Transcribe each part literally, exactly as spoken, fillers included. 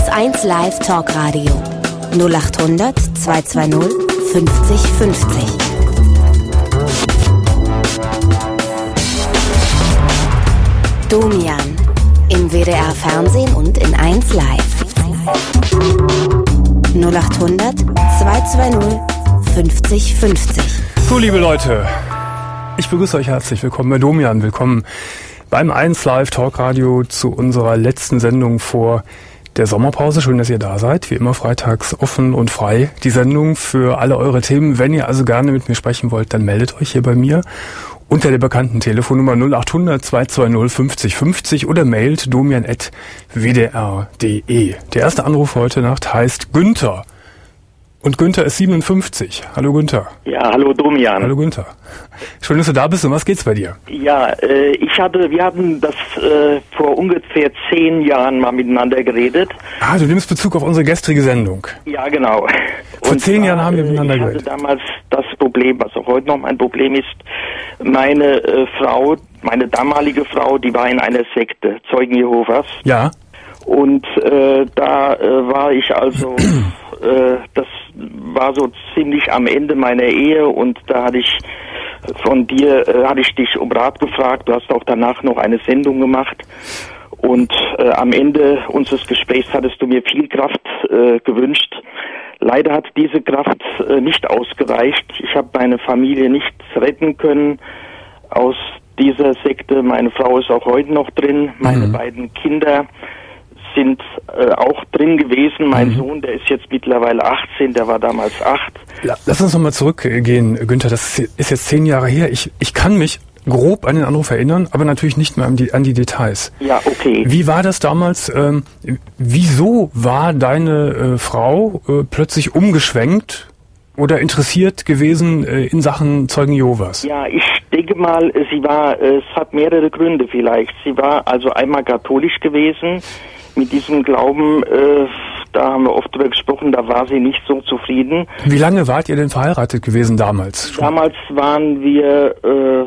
eins Live Talkradio null acht hundert zweihundertzweißig fünfzig fünfzig. Domian im W D R Fernsehen und in eins Live. null acht hundert zweihundertzweißig fünfzig fünfzig. So, liebe Leute, ich begrüße euch herzlich willkommen bei Domian. Willkommen beim eins Live Talkradio zu unserer letzten Sendung vor der Sommerpause. Schön, dass ihr da seid. Wie immer freitags offen und frei die Sendung für alle eure Themen. Wenn ihr also gerne mit mir sprechen wollt, dann meldet euch hier bei mir unter der bekannten Telefonnummer null acht hundert zweihundertzweißig fünfzig fünfzig oder mailt domian at w d r punkt d e. Der erste Anruf heute Nacht heißt Günther. Und Günther ist siebenundfünfzig. Hallo Günther. Ja, hallo Domian. Hallo Günther. Schön, dass du da bist. Um was geht's bei dir? Ja, äh, ich hatte, wir hatten das äh, vor ungefähr zehn Jahren mal miteinander geredet. Ah, du nimmst Bezug auf unsere gestrige Sendung. Ja, genau. Vor Und zehn zwar, Jahren haben wir miteinander ich geredet. Ich hatte damals das Problem, was auch heute noch mein Problem ist. Meine äh, Frau, meine damalige Frau, die war in einer Sekte, Zeugen Jehovas. Ja. Und äh, da äh, war ich also, äh, das war so ziemlich am Ende meiner Ehe und da hatte ich von dir, äh, hatte ich dich um Rat gefragt. Du hast auch danach noch eine Sendung gemacht und äh, am Ende unseres Gesprächs hattest du mir viel Kraft äh, gewünscht. Leider hat diese Kraft äh, nicht ausgereicht. Ich habe meine Familie nicht retten können aus dieser Sekte. Meine Frau ist auch heute noch drin. Meine mhm. beiden Kinder sind äh, auch drin gewesen. Mein mhm. Sohn, der ist jetzt mittlerweile achtzehn, der war damals acht. Ja, lass uns nochmal zurückgehen, Günther. Das ist jetzt zehn Jahre her. Ich, ich kann mich grob an den Anruf erinnern, aber natürlich nicht mehr an die, an die Details. Ja, okay. Wie war das damals? Ähm, wieso war deine äh, Frau äh, plötzlich umgeschwenkt oder interessiert gewesen äh, in Sachen Zeugen Jehovas? Ja, ich denke mal, sie war, es hat mehrere Gründe vielleicht. Sie war also einmal katholisch gewesen. Mit diesem Glauben, äh, da haben wir oft drüber gesprochen, da war sie nicht so zufrieden. Wie lange wart ihr denn verheiratet gewesen damals? Schon? Damals waren wir äh,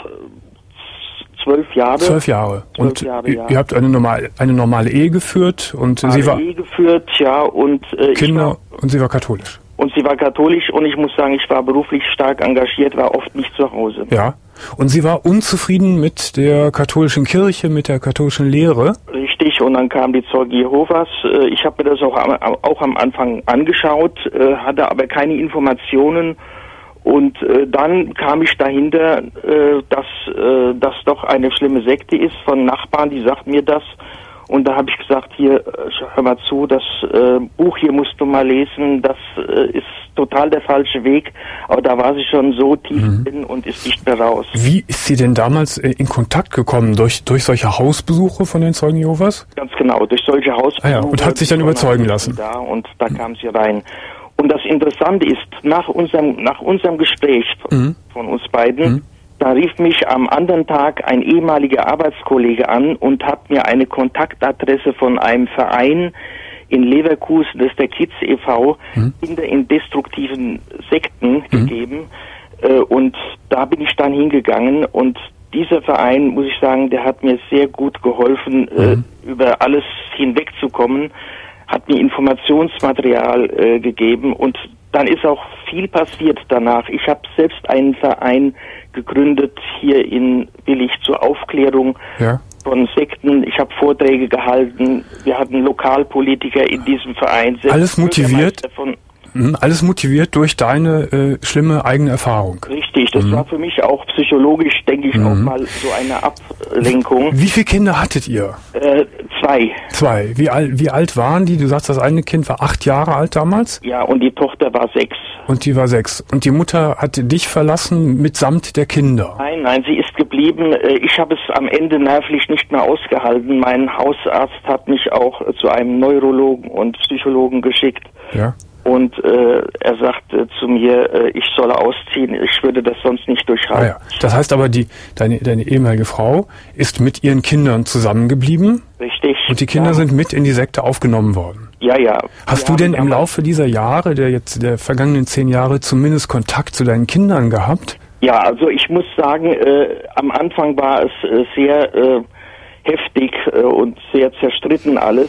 zwölf Jahre. Zwölf Jahre. Zwölf und Jahre, ja. Ihr habt eine normale, eine normale Ehe geführt und normale sie war Ehe geführt, ja, und äh, Kinder ich war, und sie war katholisch. Und sie war katholisch und ich muss sagen, ich war beruflich stark engagiert, war oft nicht zu Hause. Ja. Und sie war unzufrieden mit der katholischen Kirche, mit der katholischen Lehre? Richtig, und dann kam die Zeugen Jehovas. Ich habe mir das auch am, auch am Anfang angeschaut, hatte aber keine Informationen. Und dann kam ich dahinter, dass das doch eine schlimme Sekte ist von Nachbarn, die sagten mir das. Und da habe ich gesagt, hier, hör mal zu, das äh, Buch hier musst du mal lesen, das äh, ist total der falsche Weg. Aber da war sie schon so tief mhm. drin und ist nicht mehr raus. Wie ist sie denn damals äh, in Kontakt gekommen? Durch durch solche Hausbesuche von den Zeugen Jehovas? Ganz genau, durch solche Hausbesuche. Ah ja, und hat sich dann überzeugen lassen. Da, und da mhm. kam sie rein. Und das Interessante ist, nach unserem, nach unserem Gespräch mhm. von uns beiden, mhm. da rief mich am anderen Tag ein ehemaliger Arbeitskollege an und hat mir eine Kontaktadresse von einem Verein in Leverkusen, das ist der Kids e V, hm. Kinder in destruktiven Sekten hm. gegeben. Äh, und da bin ich dann hingegangen und dieser Verein, muss ich sagen, der hat mir sehr gut geholfen, hm. äh, über alles hinwegzukommen, hat mir Informationsmaterial äh, gegeben und dann ist auch viel passiert danach. Ich habe selbst einen Verein gegründet hier in Willich zur Aufklärung ja. von Sekten. Ich habe Vorträge gehalten. Wir hatten Lokalpolitiker in diesem Verein. Alles motiviert? Von Alles motiviert durch deine äh, schlimme eigene Erfahrung. Richtig, das mhm. war für mich auch psychologisch, denke ich, mhm. auch mal so eine Ablenkung. Wie viele Kinder hattet ihr? Äh, zwei. Zwei. Wie, al- wie alt waren die? Du sagst, das eine Kind war acht Jahre alt damals? Ja, und die Tochter war sechs. Und die war sechs. Und die Mutter hatte dich verlassen mitsamt der Kinder? Nein, nein, sie ist geblieben. Ich habe es am Ende nervlich nicht mehr ausgehalten. Mein Hausarzt hat mich auch zu einem Neurologen und Psychologen geschickt. Ja. Und äh, er sagte zu mir, äh, ich solle ausziehen, ich würde das sonst nicht durchhalten. Ah ja. Das heißt aber, die deine, deine ehemalige Frau ist mit ihren Kindern zusammengeblieben? Richtig. Und die Kinder ja. sind mit in die Sekte aufgenommen worden? Ja, ja. Hast Wir du denn im Laufe dieser Jahre, der jetzt der vergangenen zehn Jahre, zumindest Kontakt zu deinen Kindern gehabt? Ja, also ich muss sagen, äh, am Anfang war es äh, sehr äh, heftig äh, und sehr zerstritten alles.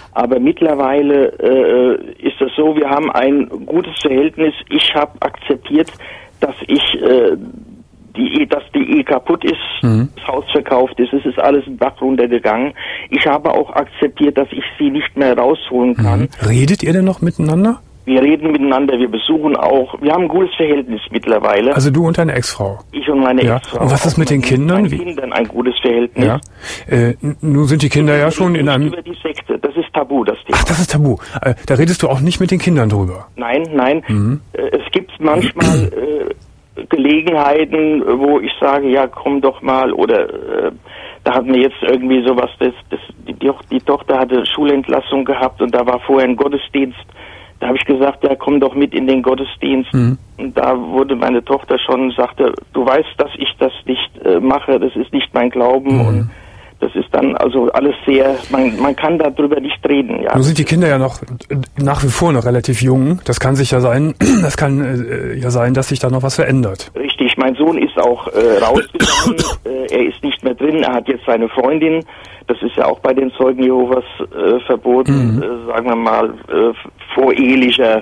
Aber mittlerweile äh, ist es so, wir haben ein gutes Verhältnis. Ich habe akzeptiert, dass ich äh, die, dass die Ehe kaputt ist, mhm. das Haus verkauft ist, es ist alles im Bach runtergegangen. Ich habe auch akzeptiert, dass ich sie nicht mehr rausholen kann. Mhm. Redet ihr denn noch miteinander? Wir reden miteinander, wir besuchen auch. Wir haben ein gutes Verhältnis mittlerweile. Also du und deine Ex-Frau? Ich und meine ja. Ex-Frau. Und was ist mit den Kindern? Mit den Kindern ein gutes Verhältnis. Ja. Äh, nun sind die Kinder ja schon in einem... Über die Sekte, das ist tabu, das Thema. Ach, das ist tabu. Äh, da redest du auch nicht mit den Kindern drüber? Nein, nein. Mhm. Äh, es gibt manchmal äh, Gelegenheiten, wo ich sage, ja, komm doch mal, oder äh, da hatten wir jetzt irgendwie sowas, das, das, die, die Tochter hatte Schulentlassung gehabt und da war vorher ein Gottesdienst. Da habe ich gesagt, ja, komm doch mit in den Gottesdienst. Mhm. Und da wurde meine Tochter schon, sagte, du weißt, dass ich das nicht äh, mache, das ist nicht mein Glauben. Mhm. Und das ist dann also alles sehr, man, man kann darüber nicht reden. Ja. Nun sind die Kinder ja noch nach wie vor noch relativ jung. Das kann sich ja sein, das kann äh, ja sein, dass sich da noch was verändert. Richtig, mein Sohn ist auch äh, rausgegangen, äh, er ist nicht mehr drin, er hat jetzt seine Freundin. Das ist ja auch bei den Zeugen Jehovas äh, verboten, mhm. äh, sagen wir mal, äh, vorehelicher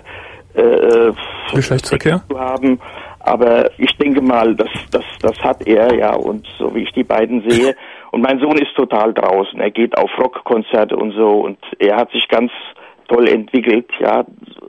äh, Geschlechtsverkehr zu haben. Aber ich denke mal, das, das, das hat er, ja, und so wie ich die beiden sehe. Und mein Sohn ist total draußen. Er geht auf Rockkonzerte und so und er hat sich ganz toll entwickelt, ja.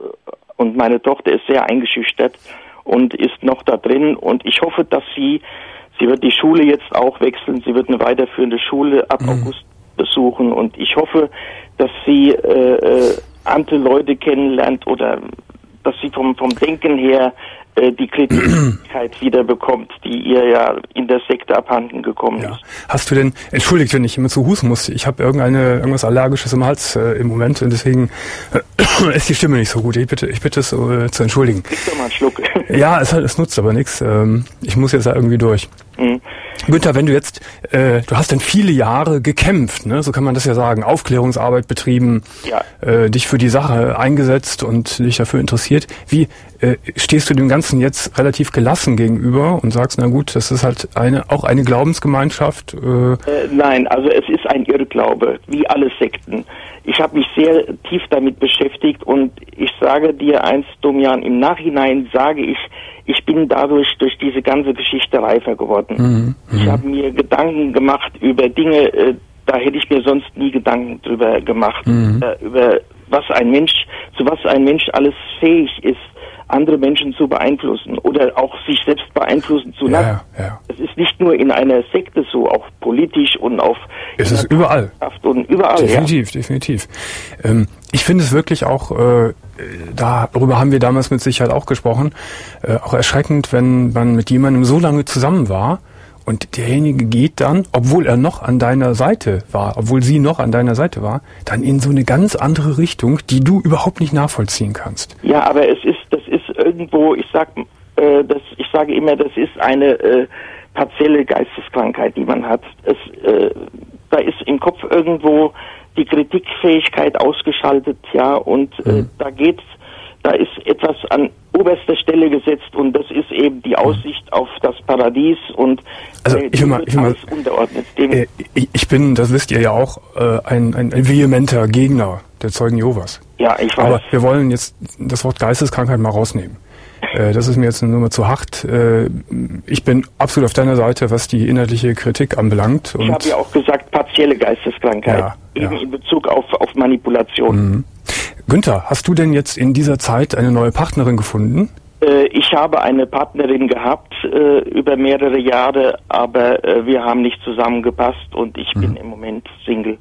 Und meine Tochter ist sehr eingeschüchtert und ist noch da drin. Und ich hoffe, dass sie, sie wird die Schule jetzt auch wechseln. Sie wird eine weiterführende Schule ab mhm. August besuchen. Und ich hoffe, dass sie äh, andere Leute kennenlernt oder dass sie vom, vom Denken her äh, die Kritikkeit wieder bekommt, die ihr ja in der Sekte abhanden gekommen ja. ist. Hast du denn, entschuldigt, wenn ich immer zu husten muss, ich habe irgendeine irgendwas Allergisches im Hals äh, im Moment und deswegen äh, ist die Stimme nicht so gut. Ich bitte, ich bitte es äh, zu entschuldigen. Krieg doch mal einen Schluck. Ja, es, es nutzt aber nichts. Ähm, ich muss jetzt da irgendwie durch. Mhm. Günther, wenn du jetzt, äh, du hast dann viele Jahre gekämpft, ne? So kann man das ja sagen, Aufklärungsarbeit betrieben, ja. äh, dich für die Sache eingesetzt und dich dafür interessiert. Wie äh, stehst du dem Ganzen jetzt relativ gelassen gegenüber und sagst, na gut, das ist halt eine auch eine Glaubensgemeinschaft? Äh, äh, nein, also es ist ein Irrglaube, wie alle Sekten. Ich habe mich sehr tief damit beschäftigt und ich sage dir eins, Domian, im Nachhinein sage ich, ich bin dadurch durch diese ganze Geschichte reifer geworden. Mhm. Ich habe mir Gedanken gemacht über Dinge, äh, da hätte ich mir sonst nie Gedanken drüber gemacht, mhm. äh, über was ein Mensch, zu was ein Mensch alles fähig ist, andere Menschen zu beeinflussen oder auch sich selbst beeinflussen zu lassen. Ja, ja. Es ist nicht nur in einer Sekte so, auch politisch und auf... Es ist überall. Und überall, definitiv, ja. definitiv. Ähm, ich finde es wirklich auch, äh, darüber haben wir damals mit Sicherheit auch gesprochen, äh, auch erschreckend, wenn man mit jemandem so lange zusammen war und derjenige geht dann, obwohl er noch an deiner Seite war, obwohl sie noch an deiner Seite war, dann in so eine ganz andere Richtung, die du überhaupt nicht nachvollziehen kannst. Ja, aber es ist, das ist irgendwo, ich sag, äh, das, ich sage immer, das ist eine äh, partielle Geisteskrankheit, die man hat. Es, äh, da ist im Kopf irgendwo die Kritikfähigkeit ausgeschaltet, ja, und äh, mhm. da geht's, da ist etwas an oberster Stelle gesetzt und das ist eben die Aussicht mhm. auf das Paradies und also äh, ich will mal, ich will mal unterordnet. Dem äh, ich bin, das wisst ihr ja auch, äh, ein, ein, ein vehementer Gegner der Zeugen Jehovas. Ja, ich weiß. Aber wir wollen jetzt das Wort Geisteskrankheit mal rausnehmen. Äh, das ist mir jetzt eine Nummer zu hart. Äh, ich bin absolut auf deiner Seite, was die inhaltliche Kritik anbelangt. Und ich habe ja auch gesagt, partielle Geisteskrankheit, ja, eben ja. in Bezug auf, auf Manipulation. Mhm. Günther, hast du denn jetzt in dieser Zeit eine neue Partnerin gefunden? Äh, ich habe eine Partnerin gehabt äh, über mehrere Jahre, aber äh, wir haben nicht zusammengepasst und ich mhm. bin im Moment Single.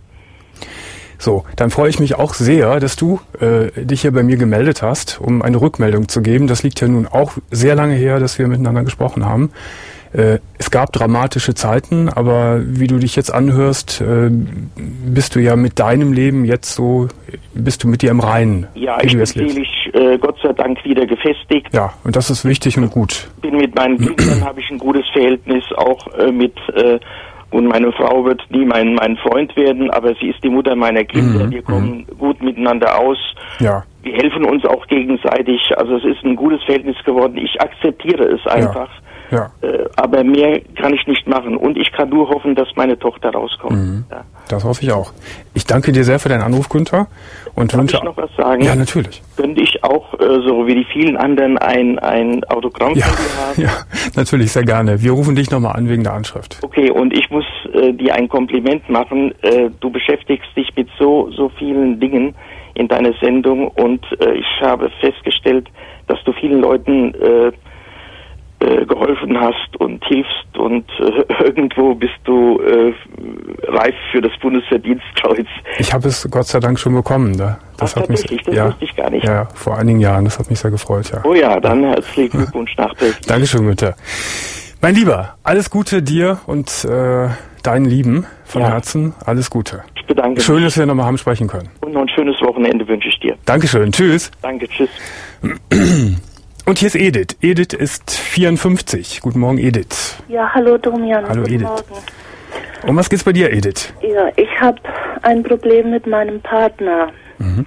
So, dann freue ich mich auch sehr, dass du äh, dich hier bei mir gemeldet hast, um eine Rückmeldung zu geben. Das liegt ja nun auch sehr lange her, dass wir miteinander gesprochen haben. Äh, es gab dramatische Zeiten, aber wie du dich jetzt anhörst, äh, bist du ja mit deinem Leben jetzt so, bist du mit dir im Reinen. Ja, ich bin seelisch, äh, Gott sei Dank, wieder gefestigt. Ja, und das ist wichtig und gut. Bin mit meinen Kindern, habe ich ein gutes Verhältnis, auch äh, mit... Äh, Und meine Frau wird nie mein, mein Freund werden, aber sie ist die Mutter meiner Kinder. Mhm. Wir kommen mhm. gut miteinander aus. Ja. Wir helfen uns auch gegenseitig. Also es ist ein gutes Verhältnis geworden. Ich akzeptiere es einfach. Ja. Äh, aber mehr kann ich nicht machen. Und ich kann nur hoffen, dass meine Tochter rauskommt. Mhm. Ja. Das hoffe ich auch. Ich danke dir sehr für deinen Anruf, Günther. Und Darf wünsche ich noch was sagen? Ja, natürlich. Könnte ich auch, äh, so wie die vielen anderen, ein, ein Autogramm Ja, von dir haben? ja, natürlich, sehr gerne. Wir rufen dich nochmal an wegen der Anschrift. Okay, und ich muss äh, dir ein Kompliment machen. Äh, du beschäftigst dich mit so, so vielen Dingen in deiner Sendung und äh, ich habe festgestellt, dass du vielen Leuten äh, äh, geholfen hast und hilfst und äh, irgendwo bist du äh, reif für das Bundesverdienstkreuz. Ich habe es Gott sei Dank schon bekommen. Da. Das Ach, hat mich, tatsächlich, das ja, wusste ich gar nicht. Ja, vor einigen Jahren. Das hat mich sehr gefreut, ja. Oh ja, dann herzlichen Glückwunsch nachträglich. Dankeschön, Günther. Mein Lieber, alles Gute dir und äh, deinen Lieben von Ja. Herzen. Alles Gute. Ich bedanke Schön, mich dass wir nochmal haben sprechen können. und noch ein schönes Wochenende wünsche ich dir. Dankeschön. Tschüss. Danke, tschüss. Und hier ist Edith. Edith ist vierundfünfzig. Guten Morgen, Edith. Ja, hallo Domian. Hallo, Guten Edith. Morgen. Um was geht's bei dir, Edith? Ja, ich habe ein Problem mit meinem Partner. Mhm.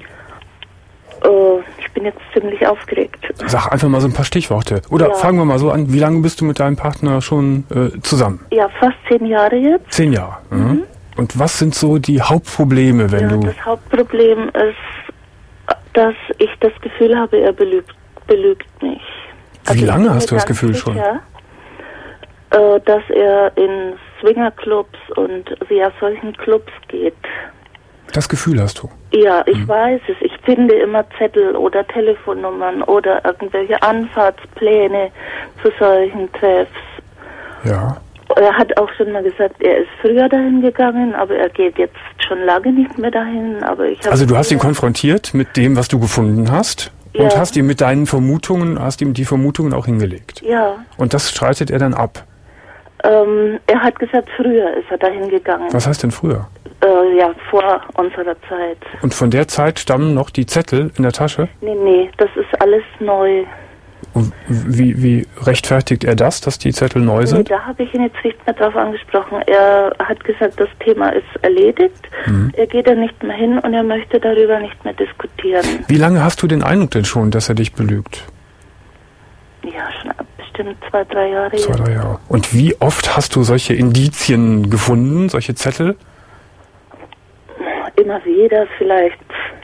Äh, ich bin jetzt ziemlich aufgeregt. Sag einfach mal so ein paar Stichworte. Oder Ja. fangen wir mal so an. Wie lange bist du mit deinem Partner schon äh, zusammen? Ja, fast zehn Jahre jetzt. Zehn Jahre. Mhm. Und was sind so die Hauptprobleme, wenn Ja, du... das Hauptproblem ist, dass ich das Gefühl habe, er belügt, belügt mich. Wie ich lange bin hast mir du das ganz Gefühl sicher, äh, dass er in Swingerclubs und ja, solchen Clubs geht. Das Gefühl hast du? Ja, ich Mhm. weiß es. Ich finde immer Zettel oder Telefonnummern oder irgendwelche Anfahrtspläne zu solchen Treffs. Ja. Er hat auch schon mal gesagt, er ist früher dahin gegangen, aber er geht jetzt schon lange nicht mehr dahin. Aber ich hab Also du hast ihn früher- konfrontiert mit dem, was du gefunden hast Ja. und hast ihm mit deinen Vermutungen, hast ihm die Vermutungen auch hingelegt. Ja, Und das streitet er dann ab. ähm, er hat gesagt, früher ist er dahin gegangen. Was heißt denn früher? Äh, ja, vor unserer Zeit. Und von der Zeit stammen noch die Zettel in der Tasche? Nee, nee, das ist alles neu. Und wie, wie rechtfertigt er das, dass die Zettel neu Nee, sind? da habe ich ihn jetzt nicht mehr drauf angesprochen. Er hat gesagt, das Thema ist erledigt. Mhm. Er geht da nicht mehr hin und er möchte darüber nicht mehr diskutieren. Wie lange hast du den Eindruck denn schon, dass er dich belügt? Ja, schon bestimmt zwei, drei Jahre. Zwei, jetzt. drei Jahre. Und wie oft hast du solche Indizien gefunden, solche Zettel? Immer wieder, vielleicht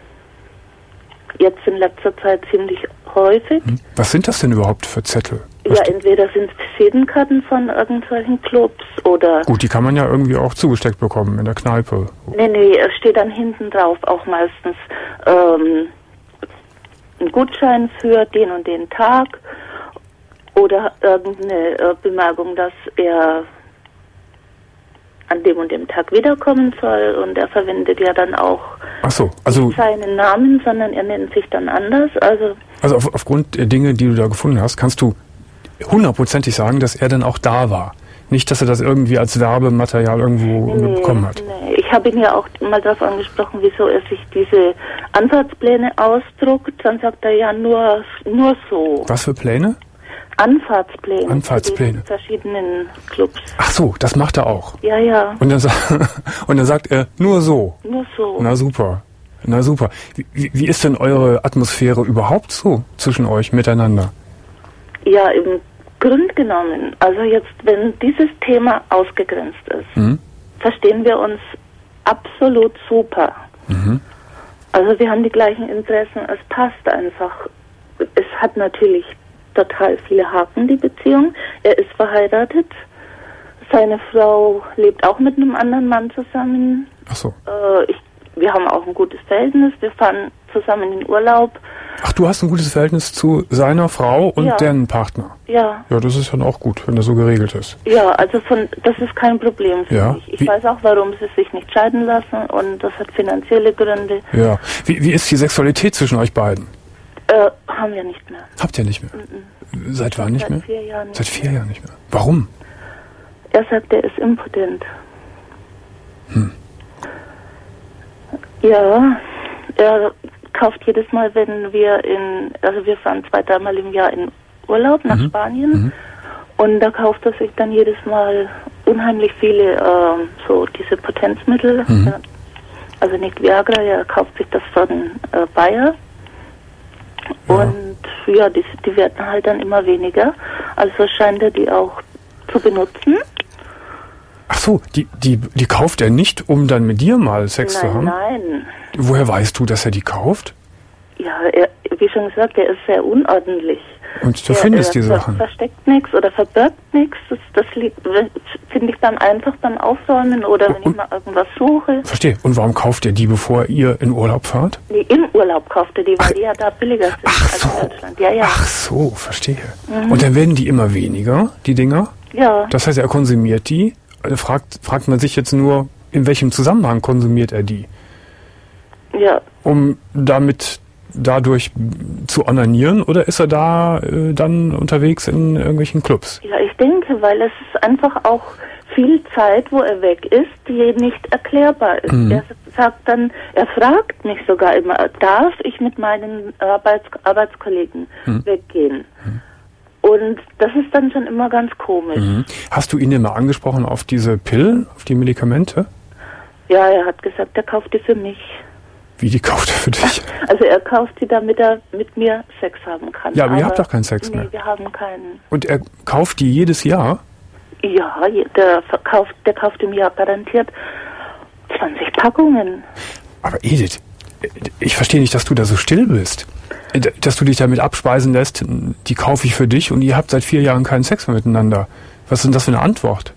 jetzt in letzter Zeit ziemlich häufig. Hm? Was sind das denn überhaupt für Zettel? Ja, entweder sind es Visitenkarten von irgendwelchen Clubs oder... Gut, die kann man ja irgendwie auch zugesteckt bekommen in der Kneipe. Nee, nee, es steht dann hinten drauf auch meistens ähm, ein Gutschein für den und den Tag oder irgendeine äh, Bemerkung, dass er an dem und dem Tag wiederkommen soll und er verwendet ja dann auch Ach so, also, nicht seinen Namen, sondern er nennt sich dann anders. Also also auf, aufgrund der Dinge, die du da gefunden hast, kannst du hundertprozentig sagen, dass er dann auch da war. Nicht, dass er das irgendwie als Werbematerial irgendwo nee, bekommen hat. nee. Ich habe ihn ja auch mal darauf angesprochen, wieso er sich diese Anfahrtspläne ausdruckt. Dann sagt er ja nur, nur so. Was für Pläne? Anfahrtspläne. Anfahrtspläne. Zu den verschiedenen Clubs. Ach so, das macht er auch. Ja, ja, Und dann, sa- und dann sagt er, nur so. nur so. Na super. Na super. Wie, wie wie ist denn eure Atmosphäre überhaupt so zwischen euch miteinander? Ja, im Grund genommen, also jetzt, wenn dieses Thema ausgegrenzt ist, Mhm. verstehen wir uns absolut super. Mhm. Also wir haben die gleichen Interessen, es passt einfach. Es hat natürlich total viele Haken, die Beziehung. Er ist verheiratet, seine Frau lebt auch mit einem anderen Mann zusammen. Ach so. Äh, ich, wir haben auch ein gutes Verhältnis, wir fahren zusammen in den Urlaub. Ach, du hast ein gutes Verhältnis zu seiner Frau und Ja. deren Partner. Ja, Ja, das ist dann auch gut, wenn das so geregelt ist. ja, also von, das ist kein Problem für Ja. mich. Ich Wie- weiß auch, warum sie sich nicht scheiden lassen und das hat finanzielle Gründe. Ja. Wie, wie ist die Sexualität zwischen euch beiden? Äh, haben wir nicht mehr. Habt ihr nicht mehr? Seit wann nicht Seit mehr? vier Jahren nicht Seit vier Jahren nicht mehr. Warum? Er sagt, er ist impotent. Hm. Ja, er kauft jedes Mal, wenn wir in, also wir fahren zwei, dreimal im Jahr in Urlaub nach Mhm. Spanien Mhm. und da kauft er sich dann jedes Mal unheimlich viele, ähm, so diese Potenzmittel, Mhm. ja, also nicht Viagra, er kauft sich das von äh, Bayer. Ja. Und ja, die, die werden halt dann immer weniger. Also scheint er die auch zu benutzen. Ach so, die, die, die kauft er nicht, um dann mit dir mal Sex nein, zu haben? Nein, Woher weißt du, dass er die kauft? Ja, er, wie schon gesagt, er ist sehr unordentlich. Und du er, findest er die ver- Sachen? versteckt nichts oder verbirgt nichts. Das, das finde ich dann einfach beim Aufräumen oder wenn und, ich mal irgendwas suche. Verstehe. Und warum kauft er die, bevor ihr in Urlaub fahrt? Nee, im Urlaub kauft er die, weil Ach, die ja da billiger sind ach als so. in Deutschland. Ja, ja. Ach so, verstehe. Mhm. Und dann werden die immer weniger, die Dinger? Ja. Das heißt, er konsumiert die. Also fragt, fragt man sich jetzt nur, in welchem Zusammenhang konsumiert er die? Ja. Um damit dadurch zu onanieren, oder ist er da äh, dann unterwegs in irgendwelchen Clubs? Ja, ich denke, weil es ist einfach auch viel Zeit, wo er weg ist, die nicht erklärbar ist. Mhm. Er sagt dann, er fragt mich sogar immer, darf ich mit meinen Arbeits Arbeitskollegen mhm. weggehen? Mhm. Und das ist dann schon immer ganz komisch. Mhm. Hast du ihn denn mal angesprochen auf diese Pillen, auf die Medikamente? Ja, er hat gesagt, er kauft die für mich. Wie, die kauft er für dich? Also er kauft die, damit er mit mir Sex haben kann. Ja, aber, aber ihr habt doch keinen Sex mehr. Nee, wir haben keinen. Und er kauft die jedes Jahr? Ja, der verkauft, der kauft im Jahr garantiert zwanzig Packungen. Aber Edith, ich verstehe nicht, dass du da so still bist. Dass du dich damit abspeisen lässt, die kaufe ich für dich und ihr habt seit vier Jahren keinen Sex mehr miteinander. Was ist denn das für eine Antwort?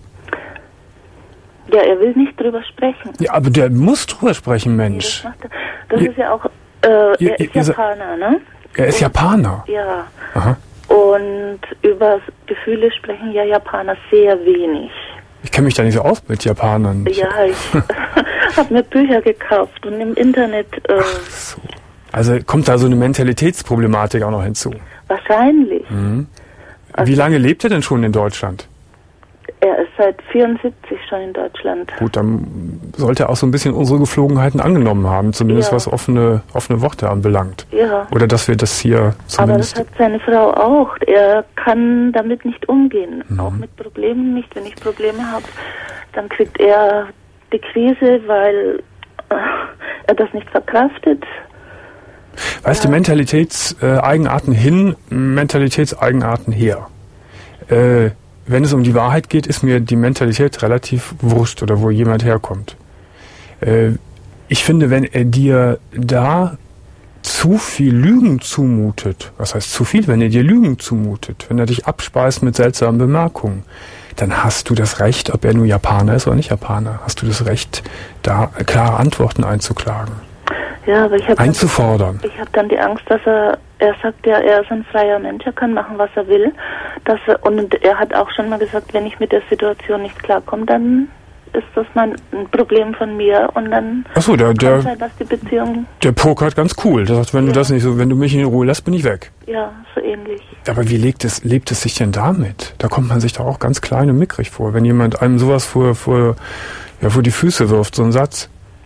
Ja, er will nicht drüber sprechen. Ja, aber der muss drüber sprechen, Mensch. Nee, das macht er. Das ihr, ist ja auch, äh, er ihr, ist ihr, Japaner, ne? Er ist und, Japaner? Ja. Aha. Und über Gefühle sprechen ja Japaner sehr wenig. Ich kenne mich da nicht so aus mit Japanern. Ja, ich habe mir Bücher gekauft und im Internet... Äh, Ach so. Also kommt da so eine Mentalitätsproblematik auch noch hinzu? Wahrscheinlich. Mhm. Also, wie lange lebt er denn schon in Deutschland? Er ist seit vierundsiebzig schon in Deutschland. Gut, dann sollte er auch so ein bisschen unsere Geflogenheiten angenommen haben, zumindest ja. was offene, offene Worte anbelangt. Ja. Oder dass wir das hier zumindest... Aber das hat seine Frau auch. Er kann damit nicht umgehen. Mhm. Auch mit Problemen nicht. Wenn ich Probleme habe, dann kriegt er die Krise, weil äh, er das nicht verkraftet. Weißt du, ja. Mentalitätseigenarten hin, Mentalitätseigenarten her. Äh, wenn es um die Wahrheit geht, ist mir die Mentalität relativ wurscht oder wo jemand herkommt. Äh, ich finde, wenn er dir da zu viel Lügen zumutet, was heißt zu viel, wenn er dir Lügen zumutet, wenn er dich abspeist mit seltsamen Bemerkungen, dann hast du das Recht, ob er nur Japaner ist oder nicht Japaner, hast du das Recht, da klare Antworten einzuklagen. Ja, aber ich habe einzufordern. Ich habe dann die Angst, dass er, er sagt ja, er ist ein freier Mensch, er kann machen, was er will. Dass er, und er hat auch schon mal gesagt, wenn ich mit der Situation nicht klarkomme, dann ist das mein ein Problem von mir und dann Ach so, der, der, sein, dass die Beziehung... Der pokert ganz cool. Der sagt, wenn ja. du das nicht so, wenn du mich in Ruhe lässt, bin ich weg. Ja, so ähnlich. Aber wie lebt es, lebt es sich denn damit? Da kommt man sich doch auch ganz klein und mickrig vor, wenn jemand einem sowas vor, vor, ja, vor die Füße wirft, so ein Satz.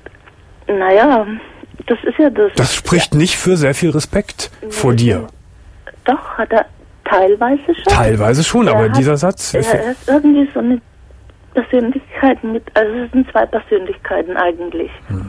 Naja... Das ist ja das. Das spricht ja. nicht für sehr viel Respekt nee, vor dir. Doch, hat er teilweise schon. Teilweise schon, er aber hat, dieser Satz... Er ist, ist irgendwie so eine Persönlichkeit mit, also es sind zwei Persönlichkeiten eigentlich. Hm.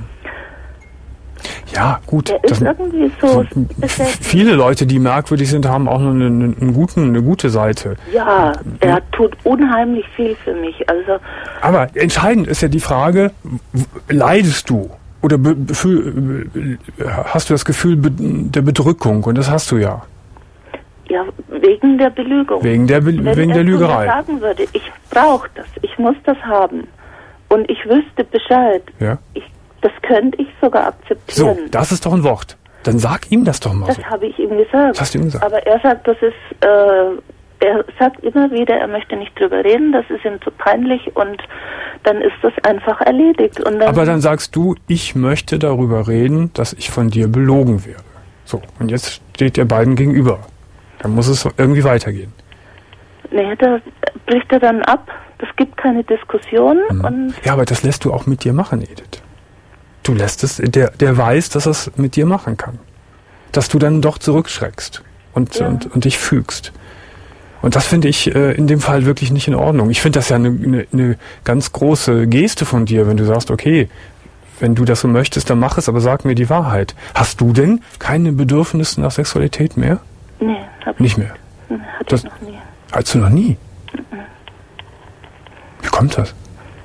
Ja, gut. Er ist irgendwie so... so viele Leute, die merkwürdig sind, haben auch noch eine, eine, guten, eine gute Seite. Ja, er tut unheimlich viel für mich. Also. Aber entscheidend ist ja die Frage, leidest du? Oder be, be, hast du das Gefühl be, der Bedrückung? Und das hast du ja. Ja, wegen der Belügung. Wegen der, Be Wenn wegen der Lügerei. Wenn er sagen würde, ich brauche das, ich muss das haben und ich wüsste Bescheid, ja. ich, das könnte ich sogar akzeptieren. So, das ist doch ein Wort. Dann sag ihm das doch mal das so. Das habe ich ihm gesagt. Das hast du ihm gesagt. Aber er sagt, das ist... Äh, Er sagt immer wieder, er möchte nicht drüber reden, das ist ihm zu peinlich und dann ist das einfach erledigt. Und dann Aber dann sagst du, ich möchte darüber reden, dass ich von dir belogen werde. So, und jetzt steht ihr beiden gegenüber. Dann muss es irgendwie weitergehen. Nee, da bricht er dann ab, es gibt keine Diskussion. Mhm. Und ja, aber das lässt du auch mit dir machen, Edith. Du lässt es, der, der weiß, dass er es mit dir machen kann. Dass du dann doch zurückschreckst und, ja. und, und dich fügst. Und das finde ich äh, in dem Fall wirklich nicht in Ordnung. Ich finde das ja eine ne, ne ganz große Geste von dir, wenn du sagst, okay, wenn du das so möchtest, dann mach es, aber sag mir die Wahrheit. Hast du denn keine Bedürfnisse nach Sexualität mehr? Nee, hab ich nicht mehr. Nee, hatte das, ich noch nie. Hattest du noch nie? Mhm. Wie kommt das?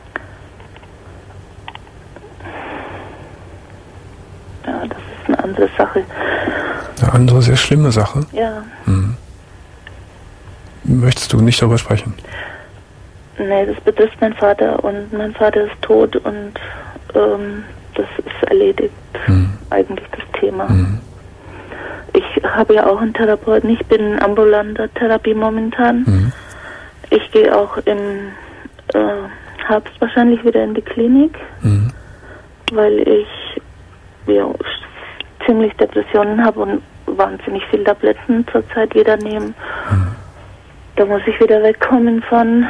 Ja, das ist eine andere Sache. Eine andere, sehr schlimme Sache? Ja. Mhm. Möchtest du nicht darüber sprechen? Nee, das betrifft meinen Vater und mein Vater ist tot und ähm, das ist erledigt, mhm. eigentlich das Thema. Mhm. Ich habe ja auch einen Therapeuten, ich bin in ambulanter Therapie momentan. Mhm. Ich gehe auch im äh, Herbst wahrscheinlich wieder in die Klinik, mhm. weil ich ja, ziemlich Depressionen habe und wahnsinnig viele Tabletten zurzeit wieder nehme. Mhm. Da muss ich wieder wegkommen von.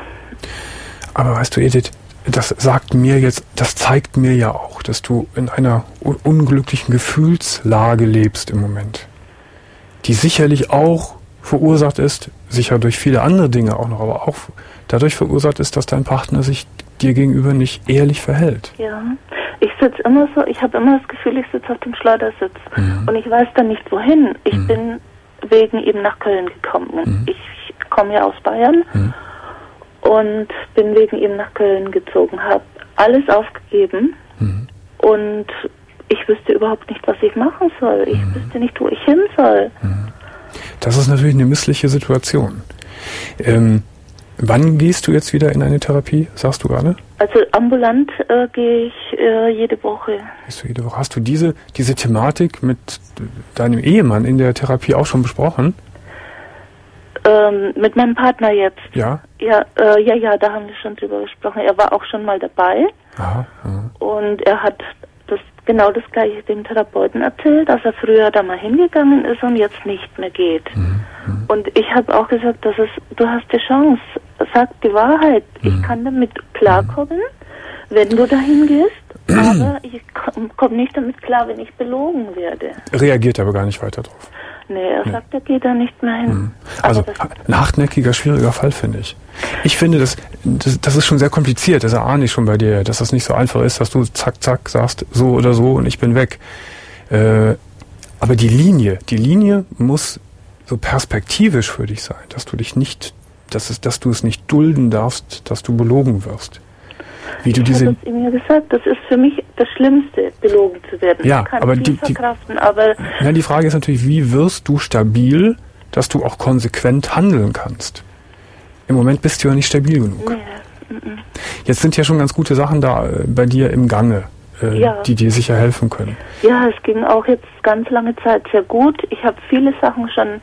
Aber weißt du, Edith, das sagt mir jetzt, das zeigt mir ja auch, dass du in einer un- unglücklichen Gefühlslage lebst im Moment, die sicherlich auch verursacht ist, sicher durch viele andere Dinge auch noch, aber auch dadurch verursacht ist, dass dein Partner sich dir gegenüber nicht ehrlich verhält. Ja, ich sitze immer so, ich habe immer das Gefühl, ich sitze auf dem Schleudersitz mhm. und ich weiß dann nicht wohin. Ich mhm. bin wegen ihm nach Köln gekommen. Mhm. Ich komme ja aus Bayern mhm. und bin wegen ihm nach Köln gezogen, habe alles aufgegeben mhm. und ich wüsste überhaupt nicht, was ich machen soll. Ich mhm. wüsste nicht, wo ich hin soll. Mhm. Das ist natürlich eine missliche Situation. Ähm, wann gehst du jetzt wieder in eine Therapie, sagst du gerade? Also ambulant äh, gehe ich äh, jede Woche. Gehst du jede Woche. Hast du diese, diese Thematik mit deinem Ehemann in der Therapie auch schon besprochen? Ähm, mit meinem Partner jetzt. Ja? Ja, äh, ja, ja, da haben wir schon drüber gesprochen. Er war auch schon mal dabei. Aha, aha. Und er hat das genau das gleiche dem Therapeuten erzählt, dass er früher da mal hingegangen ist und jetzt nicht mehr geht. Mhm. Und ich habe auch gesagt, dass es, du hast die Chance, sag die Wahrheit. Mhm. Ich kann damit klarkommen, wenn du dahin gehst, aber ich komme komm nicht damit klar, wenn ich belogen werde. Reagiert aber gar nicht weiter drauf. Nee, er nee. sagt, er geht da nicht mehr hin. Mhm. Also ein hartnäckiger, schwieriger Fall, finde ich. Ich finde, das, das, das ist schon sehr kompliziert. Das erahne ich schon bei dir, dass das nicht so einfach ist, dass du zack, zack sagst, so oder so und ich bin weg. Äh, aber die Linie, die Linie muss so perspektivisch für dich sein, dass du dich nicht, dass, es, dass du es nicht dulden darfst, dass du belogen wirst. Wie du ich diese habe es ihm ja gesagt, das ist für mich das Schlimmste, belogen zu werden. Ja, ich kann aber viel die, verkraften, aber ja, die Frage ist natürlich, wie wirst du stabil, dass du auch konsequent handeln kannst? Im Moment bist du ja nicht stabil genug. Nee, m-m. Jetzt sind ja schon ganz gute Sachen da äh, bei dir im Gange, äh, ja. die dir sicher helfen können. Ja, es ging auch jetzt ganz lange Zeit sehr gut. Ich habe viele Sachen schon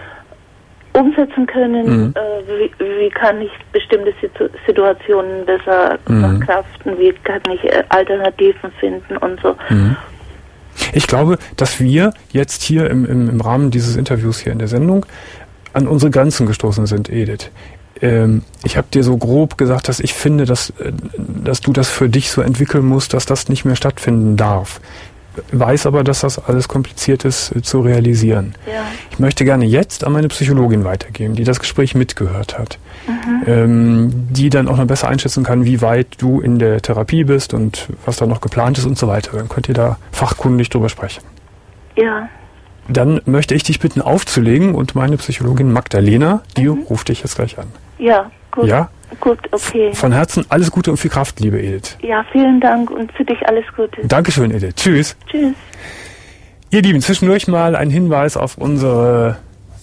umsetzen können, mhm. äh, wie, wie kann ich bestimmte Situ- Situationen besser mhm. verkraften, wie kann ich äh, Alternativen finden und so. Mhm. Ich glaube, dass wir jetzt hier im, im, im Rahmen dieses Interviews hier in der Sendung an unsere Grenzen gestoßen sind, Edith. Ähm, ich habe dir so grob gesagt, dass ich finde, dass, äh, dass du das für dich so entwickeln musst, dass das nicht mehr stattfinden darf. Weiß aber, dass das alles kompliziert ist äh, zu realisieren. Ja. Ich möchte gerne jetzt an meine Psychologin weitergeben, die das Gespräch mitgehört hat, mhm. ähm, die dann auch noch besser einschätzen kann, wie weit du in der Therapie bist und was da noch geplant ist und so weiter. Dann könnt ihr da fachkundig drüber sprechen. Ja. Dann möchte ich dich bitten aufzulegen und meine Psychologin Magdalena, die mhm. ruft dich jetzt gleich an. Ja, gut. Ja? Gut, okay. Von Herzen alles Gute und viel Kraft, liebe Edith. Ja, vielen Dank und für dich alles Gute. Dankeschön, Edith. Tschüss. Tschüss. Ihr Lieben, zwischendurch mal ein Hinweis auf unsere,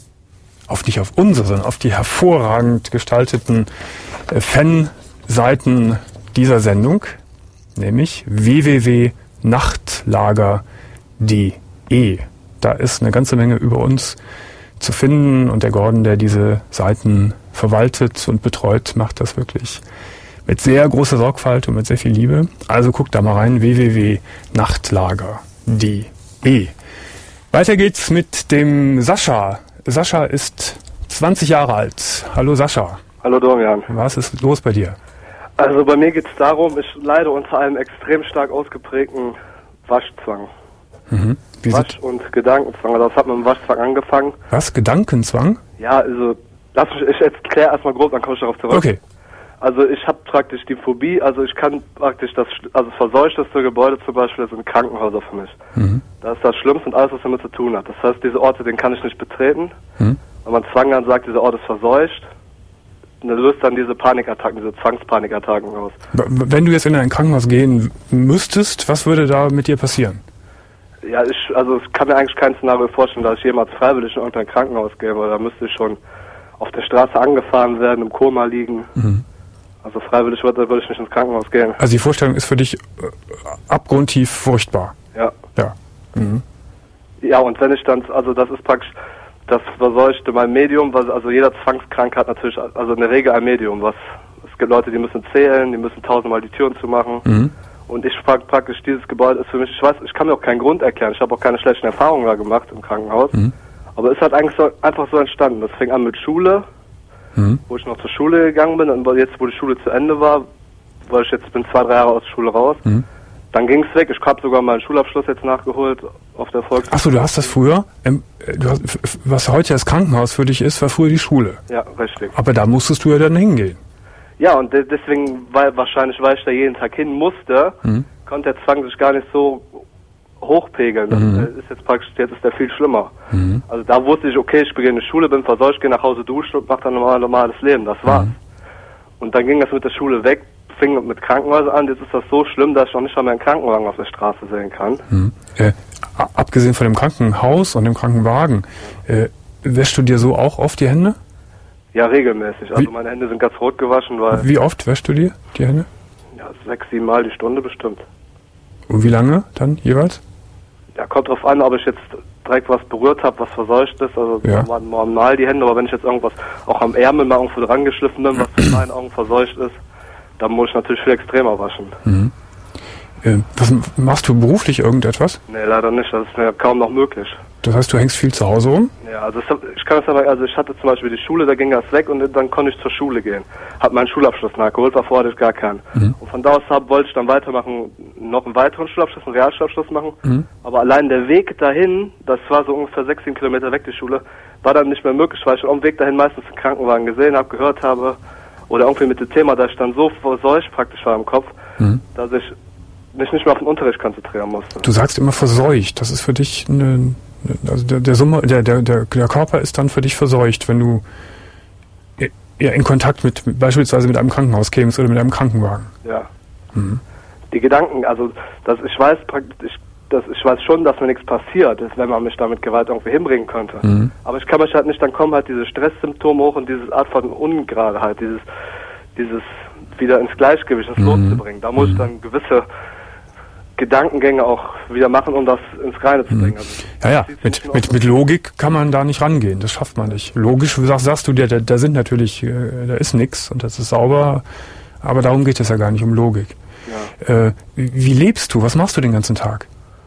auf nicht auf unsere, sondern auf die hervorragend gestalteten äh, Fanseiten dieser Sendung, nämlich w w w punkt nachtlager punkt d e. Da ist eine ganze Menge über uns zu finden und der Gordon, der diese Seiten verwaltet und betreut, macht das wirklich mit sehr großer Sorgfalt und mit sehr viel Liebe. Also guckt da mal rein, w w w punkt nachtlager punkt d e. Weiter geht's mit dem Sascha. Sascha ist zwanzig Jahre alt. Hallo Sascha. Hallo Dorian. Was ist los bei dir? Also bei mir geht's darum, ich leide unter einem extrem stark ausgeprägten Waschzwang. Mhm. Wie Wasch- und Gedankenzwang. Also das hat mit dem Waschzwang angefangen. Was? Gedankenzwang? Ja, also lass mich, ich erkläre erstmal grob, dann komme ich darauf zurück. Okay. Also ich habe praktisch die Phobie, also ich kann praktisch das, also das verseuchteste Gebäude zum Beispiel sind Krankenhäuser für mich. Mhm. Das ist das Schlimmste und alles, was damit zu tun hat. Das heißt, diese Orte, den kann ich nicht betreten. Mhm. Und man Zwang dann sagt, dieser Ort ist verseucht. Und dann löst dann diese Panikattacken, diese Zwangspanikattacken aus. Wenn du jetzt in ein Krankenhaus gehen müsstest, was würde da mit dir passieren? Ja, ich, also ich kann mir eigentlich kein Szenario vorstellen, dass ich jemals freiwillig in irgendein Krankenhaus gehe, weil da müsste ich schon auf der Straße angefahren werden, im Koma liegen. Mhm. Also freiwillig würde, würde ich nicht ins Krankenhaus gehen. Also die Vorstellung ist für dich äh, abgrundtief furchtbar? Ja. Ja. Mhm. Ja, und wenn ich dann, also das ist praktisch das verseuchte mein Medium, was, also jeder Zwangskrank hat natürlich, also in der Regel ein Medium, was, es gibt Leute, die müssen zählen, die müssen tausendmal die Türen zumachen. Mhm. Und ich frage praktisch, dieses Gebäude ist für mich, ich weiß, ich kann mir auch keinen Grund erklären, ich habe auch keine schlechten Erfahrungen da gemacht im Krankenhaus. Mhm. Aber es ist halt eigentlich so, einfach so entstanden. Das fing an mit Schule, mhm. wo ich noch zur Schule gegangen bin, und jetzt, wo die Schule zu Ende war, weil ich jetzt bin zwei, drei Jahre aus der Schule raus, mhm. dann ging es weg. Ich habe sogar meinen Schulabschluss jetzt nachgeholt auf der Volksschule. Achso, du hast das früher, ähm, du hast, was heute das Krankenhaus für dich ist, war früher die Schule. Ja, richtig. Aber da musstest du ja dann hingehen. Ja, und de- deswegen, weil wahrscheinlich, weil ich da jeden Tag hin musste, mhm. konnte der Zwang sich gar nicht so hochpegeln. Das mhm. ist jetzt praktisch, jetzt ist der viel schlimmer. Mhm. Also da wusste ich, okay, ich beginne in die Schule, bin verseucht, gehe nach Hause duschen und mache dann normal, normales Leben. Das war's. Mhm. Und dann ging das mit der Schule weg, fing mit Krankenhäusern an. Jetzt ist das so schlimm, dass ich noch nicht mal mehr einen Krankenwagen auf der Straße sehen kann. Mhm. Äh, abgesehen von dem Krankenhaus und dem Krankenwagen, äh, wäschst du dir so auch oft die Hände? Ja, regelmäßig. Also wie, meine Hände sind ganz rot gewaschen, weil... Wie oft wäschst du dir die Hände? Ja, sechs, sieben Mal die Stunde bestimmt. Und wie lange dann jeweils? Ja, kommt drauf an, ob ich jetzt direkt was berührt habe, was verseucht ist. Also ja. normal die Hände, aber wenn ich jetzt irgendwas auch am Ärmel mal irgendwo dran geschliffen bin, was in meinen Augen verseucht ist, dann muss ich natürlich viel extremer waschen. Mhm. Äh, was, machst du beruflich irgendetwas? Nee, leider nicht. Das ist mir kaum noch möglich. Das heißt, du hängst viel zu Hause rum? Ja, also es, ich kann es aber, also ich hatte zum Beispiel die Schule, da ging das weg und dann konnte ich zur Schule gehen. Hab meinen Schulabschluss nachgeholt, davor hatte ich gar keinen. Mhm. Und von da aus hab, wollte ich dann weitermachen, noch einen weiteren Schulabschluss, einen Realschulabschluss machen. Mhm. Aber allein der Weg dahin, das war so ungefähr sechzehn Kilometer weg, die Schule, war dann nicht mehr möglich, weil ich auf dem Weg dahin meistens einen Krankenwagen gesehen habe, gehört habe. Oder irgendwie mit dem Thema, dass ich dann so verseucht praktisch war im Kopf, mhm. dass ich mich nicht mehr auf den Unterricht konzentrieren musste. Du sagst immer verseucht, das ist für dich eine... Also der, der, Summe, der, der, der, der Körper ist dann für dich verseucht, wenn du eher in Kontakt mit, beispielsweise mit einem Krankenhaus kämst oder mit einem Krankenwagen. Ja. Mhm. Die Gedanken, also dass ich weiß praktisch, dass ich weiß schon, dass mir nichts passiert ist, wenn man mich da mit Gewalt irgendwie hinbringen könnte. Mhm. Aber ich kann mich halt nicht, dann kommen halt diese Stresssymptome hoch und diese Art von Ungeradeheit, dieses, dieses wieder ins Gleichgewicht, das mhm. loszubringen. Da muss ich dann gewisse Gedankengänge auch wieder machen, um das ins Reine zu bringen. Also, ja, ja, mit, mit, mit Logik kann man da nicht rangehen, das schafft man nicht. Logisch sagst, sagst du dir, da, da sind natürlich, äh, da ist nichts und das ist sauber, aber darum geht es ja gar nicht, um Logik. Ja. Äh, wie, wie lebst du? Was machst du den ganzen Tag?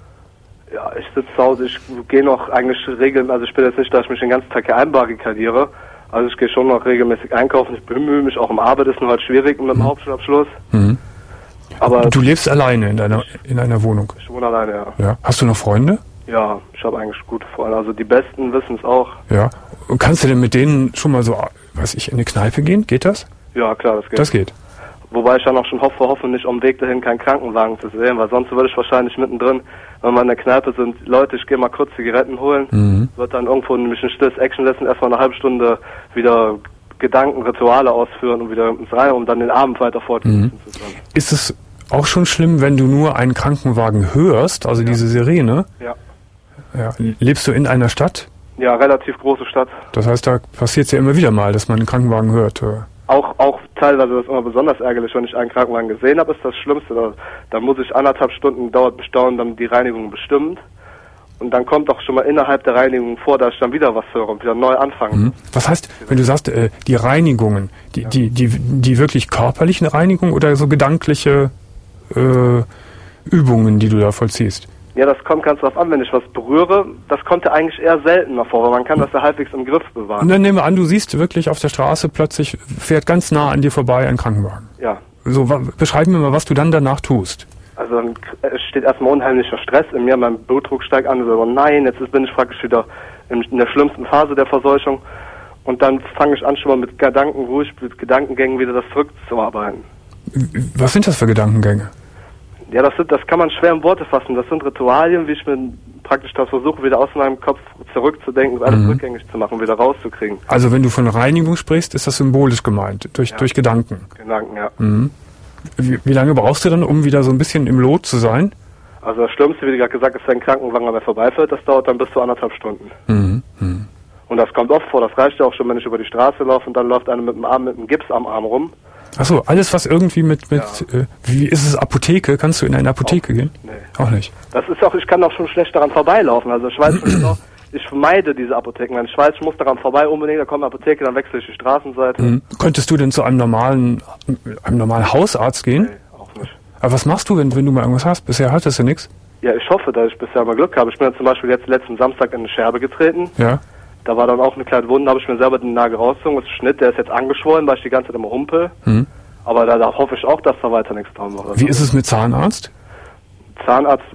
Ja, ich sitze zu Hause, ich gehe noch eigentlich regelmäßig, also ich bin jetzt nicht, dass ich mich den ganzen Tag hier einbarrikadiere, also ich gehe schon noch regelmäßig einkaufen, ich bemühe mich auch um Arbeit, ist nur halt schwierig mit dem mhm. Hauptschulabschluss. Mhm. Aber du lebst alleine in deiner in einer Wohnung? Ich wohne alleine, ja. Ja. Hast du noch Freunde? Ja, ich habe eigentlich gute Freunde. Also die Besten wissen es auch. Ja. Und kannst du denn mit denen schon mal so, weiß ich, in eine Kneipe gehen? Geht das? Ja, klar, das geht. Das geht. Wobei ich dann auch schon hoffe, hoffentlich am Weg dahin keinen Krankenwagen zu sehen, weil sonst würde ich wahrscheinlich mittendrin, wenn wir in der Kneipe sind, Leute, ich gehe mal kurz Zigaretten holen, mhm. wird dann irgendwo nämlich ein stilles Action lassen, erstmal eine halbe Stunde wieder Gedanken, Rituale ausführen und wieder ins Reine, um dann den Abend weiter fortsetzen mhm. zu können. Ist es auch schon schlimm, wenn du nur einen Krankenwagen hörst, also ja. diese Sirene? Ja. Ja. Lebst du in einer Stadt? Ja, relativ große Stadt. Das heißt, da passiert es ja immer wieder mal, dass man einen Krankenwagen hört. Auch, auch teilweise, das ist immer besonders ärgerlich, wenn ich einen Krankenwagen gesehen habe, ist das Schlimmste. Da, da muss ich anderthalb Stunden dauert bestaunen, dann die Reinigung bestimmt. Und dann kommt auch schon mal innerhalb der Reinigung vor, dass ich dann wieder was höre und wieder neu anfange. Mhm. Was heißt, wenn du sagst, äh, die Reinigungen, die, ja. die, die, die wirklich körperlichen Reinigungen oder so gedankliche äh, Übungen, die du da vollziehst? Ja, das kommt ganz drauf an, wenn ich was berühre. Das kommt ja eigentlich eher seltener vor, weil man kann das ja halbwegs im Griff bewahren. Und dann nehmen wir an, du siehst wirklich auf der Straße plötzlich, fährt ganz nah an dir vorbei ein Krankenwagen. Ja. So, beschreib mir mal, was du dann danach tust. Also dann steht erstmal unheimlicher Stress in mir, mein Blutdruck steigt an, so, nein, jetzt bin ich praktisch wieder in, in der schlimmsten Phase der Verseuchung. Und dann fange ich an, schon mal mit Gedanken, ruhig mit Gedankengängen wieder das zurückzuarbeiten. Was sind das für Gedankengänge? Ja, das sind, das kann man schwer in Worte fassen. Das sind Ritualien, wie ich mir praktisch das versuche, wieder aus meinem Kopf zurückzudenken, alles Mhm. rückgängig zu machen, wieder rauszukriegen. Also wenn du von Reinigung sprichst, ist das symbolisch gemeint, durch, Ja. durch Gedanken. Gedanken, ja. Mhm. Wie, wie lange brauchst du dann, um wieder so ein bisschen im Lot zu sein? Also das Schlimmste, wie du gerade gesagt hast, wenn ein Krankenwagen an mir vorbeifährt, das dauert dann bis zu anderthalb Stunden. Mhm. Mhm. Und das kommt oft vor, das reicht ja auch schon, wenn ich über die Straße laufe und dann läuft einer mit dem Arm, mit dem Gips am Arm rum. Achso, alles was irgendwie mit, mit Ja. äh, wie ist es Apotheke? Kannst du in eine Apotheke Auch- gehen? Nee. Auch nicht. Das ist auch, ich kann auch schon schlecht daran vorbeilaufen. Also ich weiß schon genau, ich vermeide diese Apotheken. Wenn ich weiß, ich muss daran vorbei, unbedingt, da kommt eine Apotheke, dann wechsle ich die Straßenseite. Mhm. Könntest du denn zu einem normalen, einem normalen Hausarzt gehen? Nee, auch nicht. Aber was machst du, wenn, wenn du mal irgendwas hast? Bisher hattest du nichts? Ja, ich hoffe, dass ich bisher mal Glück habe. Ich bin ja zum Beispiel jetzt letzten Samstag in eine Scherbe getreten. Ja. Da war dann auch eine kleine Wunde, habe ich mir selber den Nagel rausgezogen. Das Schnitt, der ist jetzt angeschwollen, weil ich die ganze Zeit immer humpel. Mhm. Aber da, da hoffe ich auch, dass da weiter nichts dran war. Wie ist es mit Zahnarzt? Zahnarzt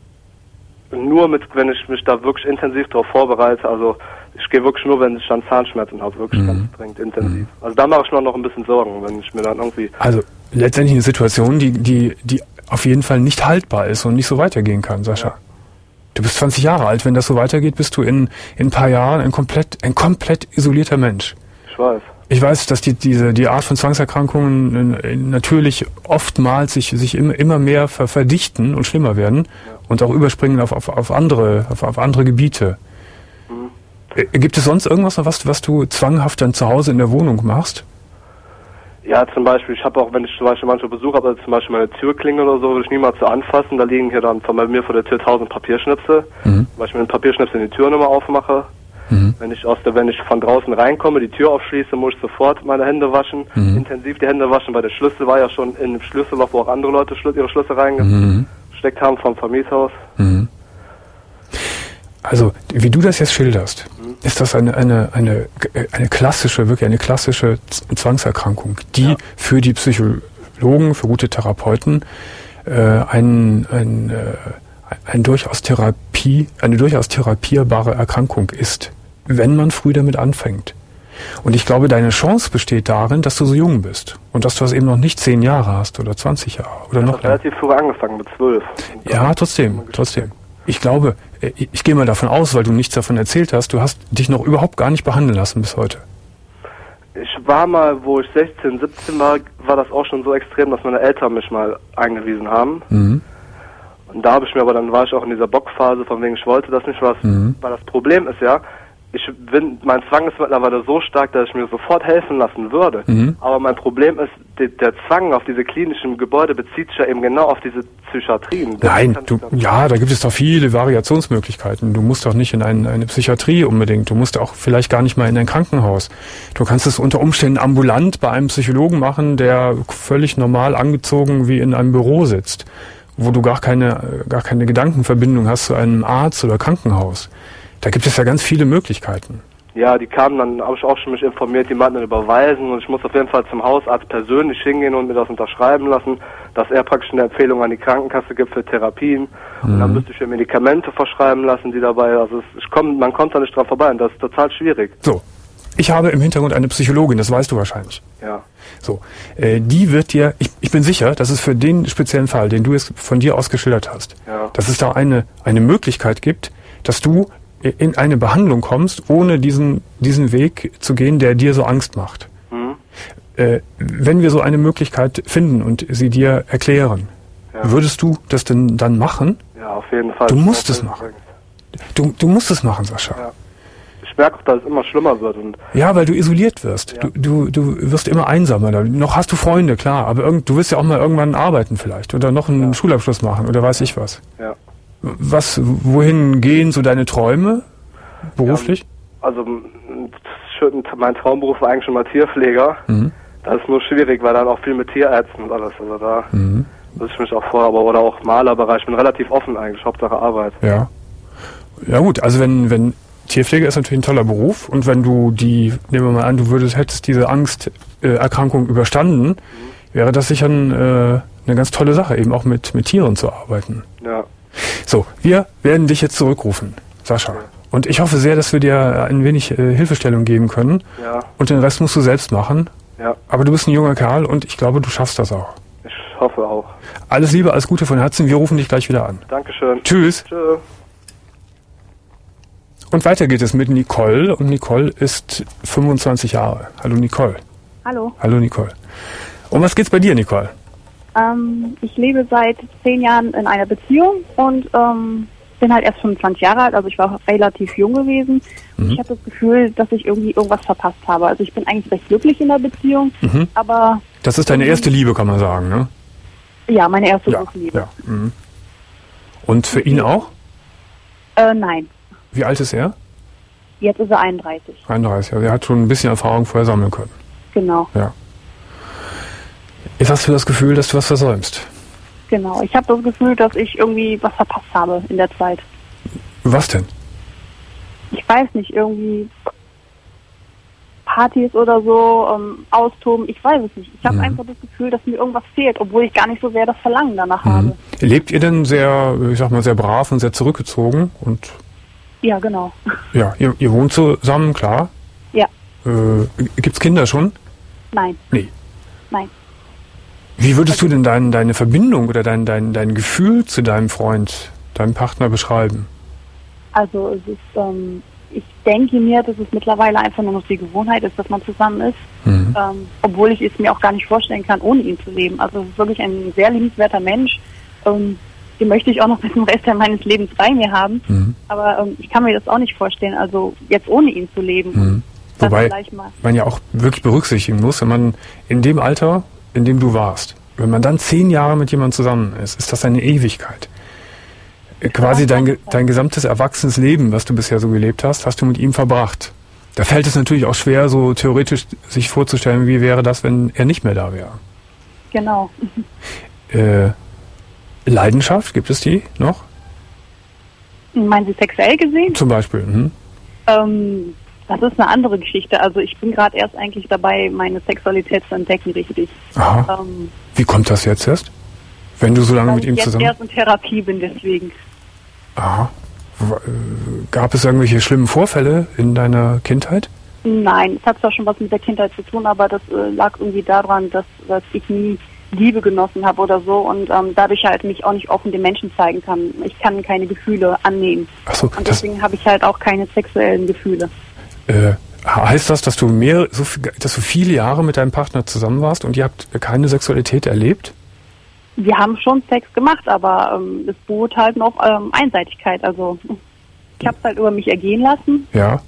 nur mit, wenn ich mich da wirklich intensiv darauf vorbereite. Also ich gehe wirklich nur, wenn ich dann Zahnschmerzen habe, wirklich Mhm. ganz dringend intensiv. Also da mache ich mir noch ein bisschen Sorgen, wenn ich mir dann irgendwie... Also letztendlich eine Situation, die, die, die auf jeden Fall nicht haltbar ist und nicht so weitergehen kann, Sascha. Ja. Du bist zwanzig Jahre alt, wenn das so weitergeht, bist du in, in ein paar Jahren ein komplett, ein komplett isolierter Mensch. Ich weiß. Ich weiß, dass die, diese, die Art von Zwangserkrankungen äh, natürlich oftmals sich, sich immer, immer mehr ver, verdichten und schlimmer werden und auch überspringen auf, auf, auf andere, auf, auf andere Gebiete. Mhm. Äh, Gibt es sonst irgendwas, noch, was, was du zwanghaft dann zu Hause in der Wohnung machst? Ja, zum Beispiel, ich habe auch, wenn ich zum Beispiel manche Besuch habe, also zum Beispiel meine Türklinge oder so, würde ich niemals so anfassen. Da liegen hier dann von bei mir vor der Tür tausend Papierschnipsel, Mhm. weil ich mit den Papierschnipseln die Tür immer aufmache. Mhm. Wenn ich aus der, wenn ich von draußen reinkomme, die Tür aufschließe, muss ich sofort meine Hände waschen, Mhm. intensiv die Hände waschen, weil der Schlüssel war ja schon in dem Schlüsselloch, wo auch andere Leute Schlüssel, ihre Schlüssel reingesteckt Mhm. haben vom Vermiethaus. Mhm. Also, wie du das jetzt schilderst, ist das eine, eine, eine, eine klassische, wirklich eine klassische Z- Zwangserkrankung, die Ja. für die Psychologen, für gute Therapeuten äh, ein, ein, äh, ein durchaus Therapie, eine durchaus therapierbare Erkrankung ist, wenn man früh damit anfängt. Und ich glaube, deine Chance besteht darin, dass du so jung bist und dass du das eben noch nicht zehn Jahre hast oder zwanzig Jahre oder Ich noch habe länger. relativ früh angefangen, mit zwölf. Und Ja, dann- trotzdem, trotzdem. Ich glaube, ich, ich gehe mal davon aus, weil du nichts davon erzählt hast, du hast dich noch überhaupt gar nicht behandeln lassen bis heute. Ich war mal, wo ich sechzehn, siebzehn war, war das auch schon so extrem, dass meine Eltern mich mal eingewiesen haben. Mhm. Und da habe ich mir aber, dann war ich auch in dieser Bockphase, von wegen ich wollte das nicht, was, Mhm. weil das Problem ist ja, ich bin, mein Zwang ist mittlerweile so stark, dass ich mir sofort helfen lassen würde. Mhm. Aber mein Problem ist, die, der Zwang auf diese klinischen Gebäude bezieht sich ja eben genau auf diese Psychiatrien. Das Nein, kann ich du, dann- ja, da gibt es doch viele Variationsmöglichkeiten. Du musst doch nicht in ein, eine Psychiatrie unbedingt. Du musst auch vielleicht gar nicht mal in ein Krankenhaus. Du kannst es unter Umständen ambulant bei einem Psychologen machen, der völlig normal angezogen wie in einem Büro sitzt, wo du gar keine, gar keine Gedankenverbindung hast zu einem Arzt oder Krankenhaus. Da gibt es ja ganz viele Möglichkeiten. Ja, die kamen dann, habe ich auch schon mich informiert, die meinten dann überweisen und ich muss auf jeden Fall zum Hausarzt persönlich hingehen und mir das unterschreiben lassen, dass er praktisch eine Empfehlung an die Krankenkasse gibt für Therapien. Und Mhm. dann müsste ich mir Medikamente verschreiben lassen, die dabei, also es, ich komm, man kommt da nicht dran vorbei und das ist total schwierig. So, ich habe im Hintergrund eine Psychologin, das weißt du wahrscheinlich. Ja. So, äh, die wird dir, ich, ich bin sicher, dass es für den speziellen Fall, den du jetzt von dir aus geschildert hast, Ja. dass es da eine, eine Möglichkeit gibt, dass du in eine Behandlung kommst, ohne diesen, diesen Weg zu gehen, der dir so Angst macht. Mhm. Äh, wenn wir so eine Möglichkeit finden und sie dir erklären, Ja. würdest du das denn dann machen? Ja, auf jeden Fall. Du musst Auf es jeden machen. Fall. Du, du musst es machen, Sascha. Ja. Ich merke auch, dass es immer schlimmer wird und Ja, weil du isoliert wirst. Ja. Du, du, du wirst immer einsamer. Da- Noch hast du Freunde, klar, aber irgend, du willst ja auch mal irgendwann arbeiten vielleicht oder noch einen Ja. Schulabschluss machen oder weiß ich was. ja. Was, wohin gehen so deine Träume beruflich? Also m- schön, mein Traumberuf war eigentlich schon mal Tierpfleger. Mhm. Das ist nur schwierig, weil dann auch viel mit Tierärzten und alles. Also da Mhm. muss ich mich auch vor, aber oder auch Malerbereich. Ich bin relativ offen eigentlich, Hauptsache Arbeit. Ja. Ja gut, also wenn, wenn Tierpflege ist natürlich ein toller Beruf und wenn du die, nehmen wir mal an, du würdest, hättest diese Angsterkrankung überstanden, wäre das sicher ein, äh, eine ganz tolle Sache, eben auch mit, mit Tieren zu arbeiten. Ja. So, wir werden dich jetzt zurückrufen, Sascha. Und ich hoffe sehr, dass wir dir ein wenig äh, Hilfestellung geben können. Ja. Und den Rest musst du selbst machen. Ja. Aber du bist ein junger Kerl und ich glaube, du schaffst das auch. Ich hoffe auch. Alles Liebe, alles Gute von Herzen. Wir rufen dich gleich wieder an. Dankeschön. Tschüss. Tschö. Und weiter geht es mit Nicole. Und Nicole ist fünfundzwanzig Jahre. Hallo Nicole. Hallo. Hallo Nicole. Um was geht's bei dir, Nicole? Ähm, ich lebe seit zehn Jahren in einer Beziehung und ähm, bin halt erst fünfundzwanzig Jahre alt, also ich war relativ jung gewesen. Mhm. Ich habe das Gefühl, dass ich irgendwie irgendwas verpasst habe. Also ich bin eigentlich recht glücklich in der Beziehung, mhm. aber... Das ist deine erste Liebe, kann man sagen, ne? Ja, meine erste ja, große Liebe. Ja. Mhm. Und für ihn auch? Äh, nein. Wie alt ist er? Jetzt ist er einunddreißig. einunddreißig, also er hat schon ein bisschen Erfahrung vorher sammeln können. Genau. Ja. Jetzt hast du das Gefühl, dass du was versäumst. Genau, ich habe das Gefühl, dass ich irgendwie was verpasst habe in der Zeit. Was denn? Ich weiß nicht, irgendwie Partys oder so, ähm, austoben, ich weiß es nicht. Ich habe mhm. einfach das Gefühl, dass mir irgendwas fehlt, obwohl ich gar nicht so sehr das Verlangen danach mhm. habe. Lebt ihr denn sehr, ich sag mal, sehr brav und sehr zurückgezogen? Und ja, genau. Ja, ihr, ihr wohnt zusammen, klar? Ja. Äh, gibt's Kinder schon? Nein. Nee. Nein. Wie würdest du denn dein, deine Verbindung oder dein, dein, dein Gefühl zu deinem Freund, deinem Partner beschreiben? Also es ist, ähm, ich denke mir, dass es mittlerweile einfach nur noch die Gewohnheit ist, dass man zusammen ist, mhm. ähm, obwohl ich es mir auch gar nicht vorstellen kann, ohne ihn zu leben. Also es ist wirklich ein sehr liebenswerter Mensch, ähm, den möchte ich auch noch bis zum Rest meines Lebens bei mir haben, mhm. aber ähm, ich kann mir das auch nicht vorstellen, also jetzt ohne ihn zu leben. Mhm. Wobei man ja auch wirklich berücksichtigen muss, wenn man in dem Alter, in dem du warst, wenn man dann zehn Jahre mit jemandem zusammen ist, ist das eine Ewigkeit. Quasi dein, dein gesamtes erwachsenes Leben, was du bisher so gelebt hast, hast du mit ihm verbracht. Da fällt es natürlich auch schwer, so theoretisch sich vorzustellen, wie wäre das, wenn er nicht mehr da wäre. Genau. Äh, Leidenschaft, gibt es die noch? Meinen Sie sexuell gesehen? Zum Beispiel. Mhm. Ähm, das ist eine andere Geschichte. Also ich bin gerade erst eigentlich dabei, meine Sexualität zu entdecken, richtig. Aha. Ähm, wie kommt das jetzt erst? Wenn du so lange mit ihm zusammen... Weil ich jetzt erst in Therapie bin, deswegen. Aha. Gab es irgendwelche schlimmen Vorfälle in deiner Kindheit? Nein, es hat zwar schon was mit der Kindheit zu tun, aber das äh, lag irgendwie daran, dass, dass ich nie Liebe genossen habe oder so und ähm, dadurch halt mich auch nicht offen den Menschen zeigen kann. Ich kann keine Gefühle annehmen. Ach so, und deswegen habe ich halt auch keine sexuellen Gefühle. Äh, heißt das, dass du mehr, so viel, dass du viele Jahre mit deinem Partner zusammen warst und ihr habt keine Sexualität erlebt? Wir haben schon Sex gemacht, aber ähm, es beruht halt noch ähm, Einseitigkeit. Also ich habe es halt über mich ergehen lassen. Ja.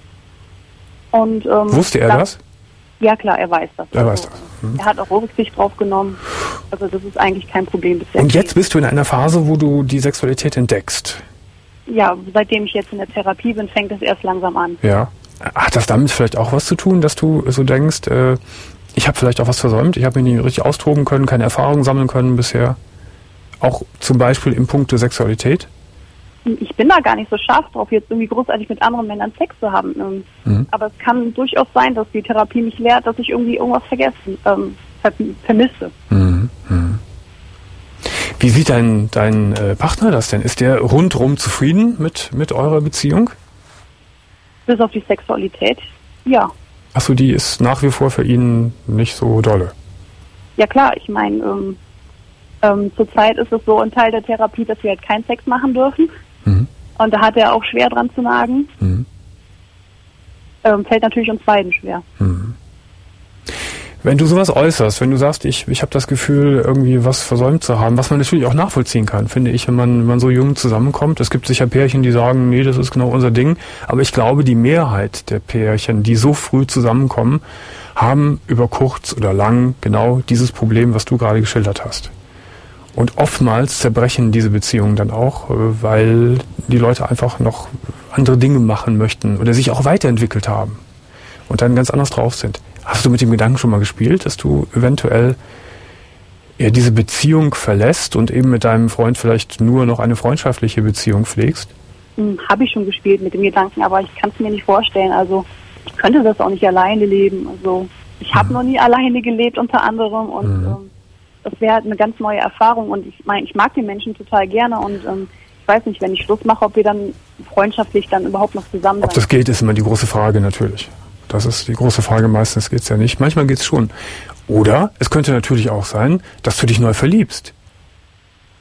Und ähm, wusste er das? das? Ja klar, er weiß das. Er also, weiß das. Hm. Er hat auch Rücksicht drauf genommen. Also das ist eigentlich kein Problem bisher. Und jetzt bist du in einer Phase, wo du die Sexualität entdeckst? Ja, seitdem ich jetzt in der Therapie bin, fängt es erst langsam an. Ja. Hat das damit vielleicht auch was zu tun, dass du so denkst, äh, ich habe vielleicht auch was versäumt, ich habe mich nicht richtig austoben können, keine Erfahrungen sammeln können bisher? Auch zum Beispiel im Punkt der Sexualität? Ich bin da gar nicht so scharf drauf, jetzt irgendwie großartig mit anderen Männern Sex zu haben. Mhm. Aber es kann durchaus sein, dass die Therapie mich lehrt, dass ich irgendwie irgendwas vergessen, ähm, vermisse. Mhm. Mhm. Wie sieht dein, dein äh, Partner das denn? Ist der rundrum zufrieden mit, mit eurer Beziehung? Bis auf die Sexualität, ja. Achso, die ist nach wie vor für ihn nicht so dolle? Ja klar, ich meine, ähm, ähm, zurzeit ist es so ein Teil der Therapie, dass wir halt keinen Sex machen dürfen. Mhm. Und da hat er auch schwer dran zu nagen. Mhm. Ähm, fällt natürlich uns beiden schwer. Mhm. Wenn du sowas äußerst, wenn du sagst, ich, ich habe das Gefühl, irgendwie was versäumt zu haben, was man natürlich auch nachvollziehen kann, finde ich, wenn man, wenn man so jung zusammenkommt. Es gibt sicher Pärchen, die sagen, nee, das ist genau unser Ding. Aber ich glaube, die Mehrheit der Pärchen, die so früh zusammenkommen, haben über kurz oder lang genau dieses Problem, was du gerade geschildert hast. Und oftmals zerbrechen diese Beziehungen dann auch, weil die Leute einfach noch andere Dinge machen möchten oder sich auch weiterentwickelt haben und dann ganz anders drauf sind. Hast du mit dem Gedanken schon mal gespielt, dass du eventuell eher diese Beziehung verlässt und eben mit deinem Freund vielleicht nur noch eine freundschaftliche Beziehung pflegst? Hm, habe ich schon gespielt mit dem Gedanken, aber ich kann es mir nicht vorstellen. Also ich könnte das auch nicht alleine leben. Also ich habe mhm. noch nie alleine gelebt unter anderem und mhm. ähm, das wäre halt eine ganz neue Erfahrung und ich meine, ich mag die Menschen total gerne und ähm, ich weiß nicht, wenn ich Schluss mache, ob wir dann freundschaftlich dann überhaupt noch zusammen sind. Ob das geht, ist immer die große Frage natürlich. Das ist die große Frage, meistens geht's ja nicht. Manchmal geht's schon. Oder es könnte natürlich auch sein, dass du dich neu verliebst.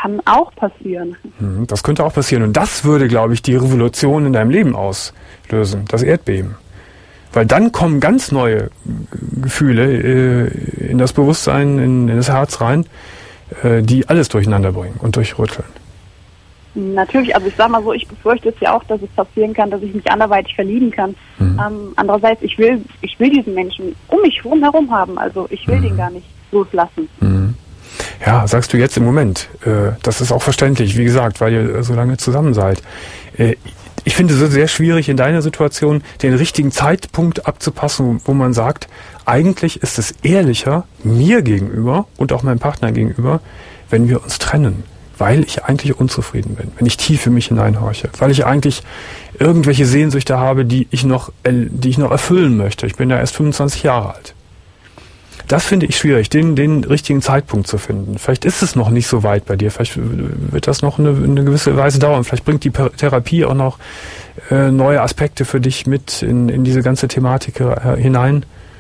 kann auch passieren. Das könnte auch passieren. Und das würde, glaube ich, die Revolution in deinem Leben auslösen, das Erdbeben. Weil dann kommen ganz neue Gefühle äh, in das Bewusstsein, in, in das Herz rein, äh, die alles durcheinander bringen und durchrütteln. Natürlich, also ich sag mal so, ich befürchte es ja auch, dass es passieren kann, dass ich mich anderweitig verlieben kann. Mhm. Ähm, andererseits, ich will, ich will diesen Menschen um mich herum haben, also ich will mhm. den gar nicht loslassen. Mhm. Ja, sagst du jetzt im Moment. Äh, das ist auch verständlich, wie gesagt, weil ihr so lange zusammen seid. Äh, ich finde es sehr schwierig in deiner Situation, den richtigen Zeitpunkt abzupassen, wo man sagt, eigentlich ist es ehrlicher mir gegenüber und auch meinem Partner gegenüber, wenn wir uns trennen. Weil ich eigentlich unzufrieden bin, wenn ich tief in mich hineinhorche, weil ich eigentlich irgendwelche Sehnsüchte habe, die ich noch, die ich noch erfüllen möchte. Ich bin ja erst fünfundzwanzig Jahre alt. Das finde ich schwierig, den, den richtigen Zeitpunkt zu finden. Vielleicht ist es noch nicht so weit bei dir, vielleicht wird das noch eine, eine gewisse Weise dauern. Vielleicht bringt die Therapie auch noch äh, neue Aspekte für dich mit in, in diese ganze Thematik äh, hinein.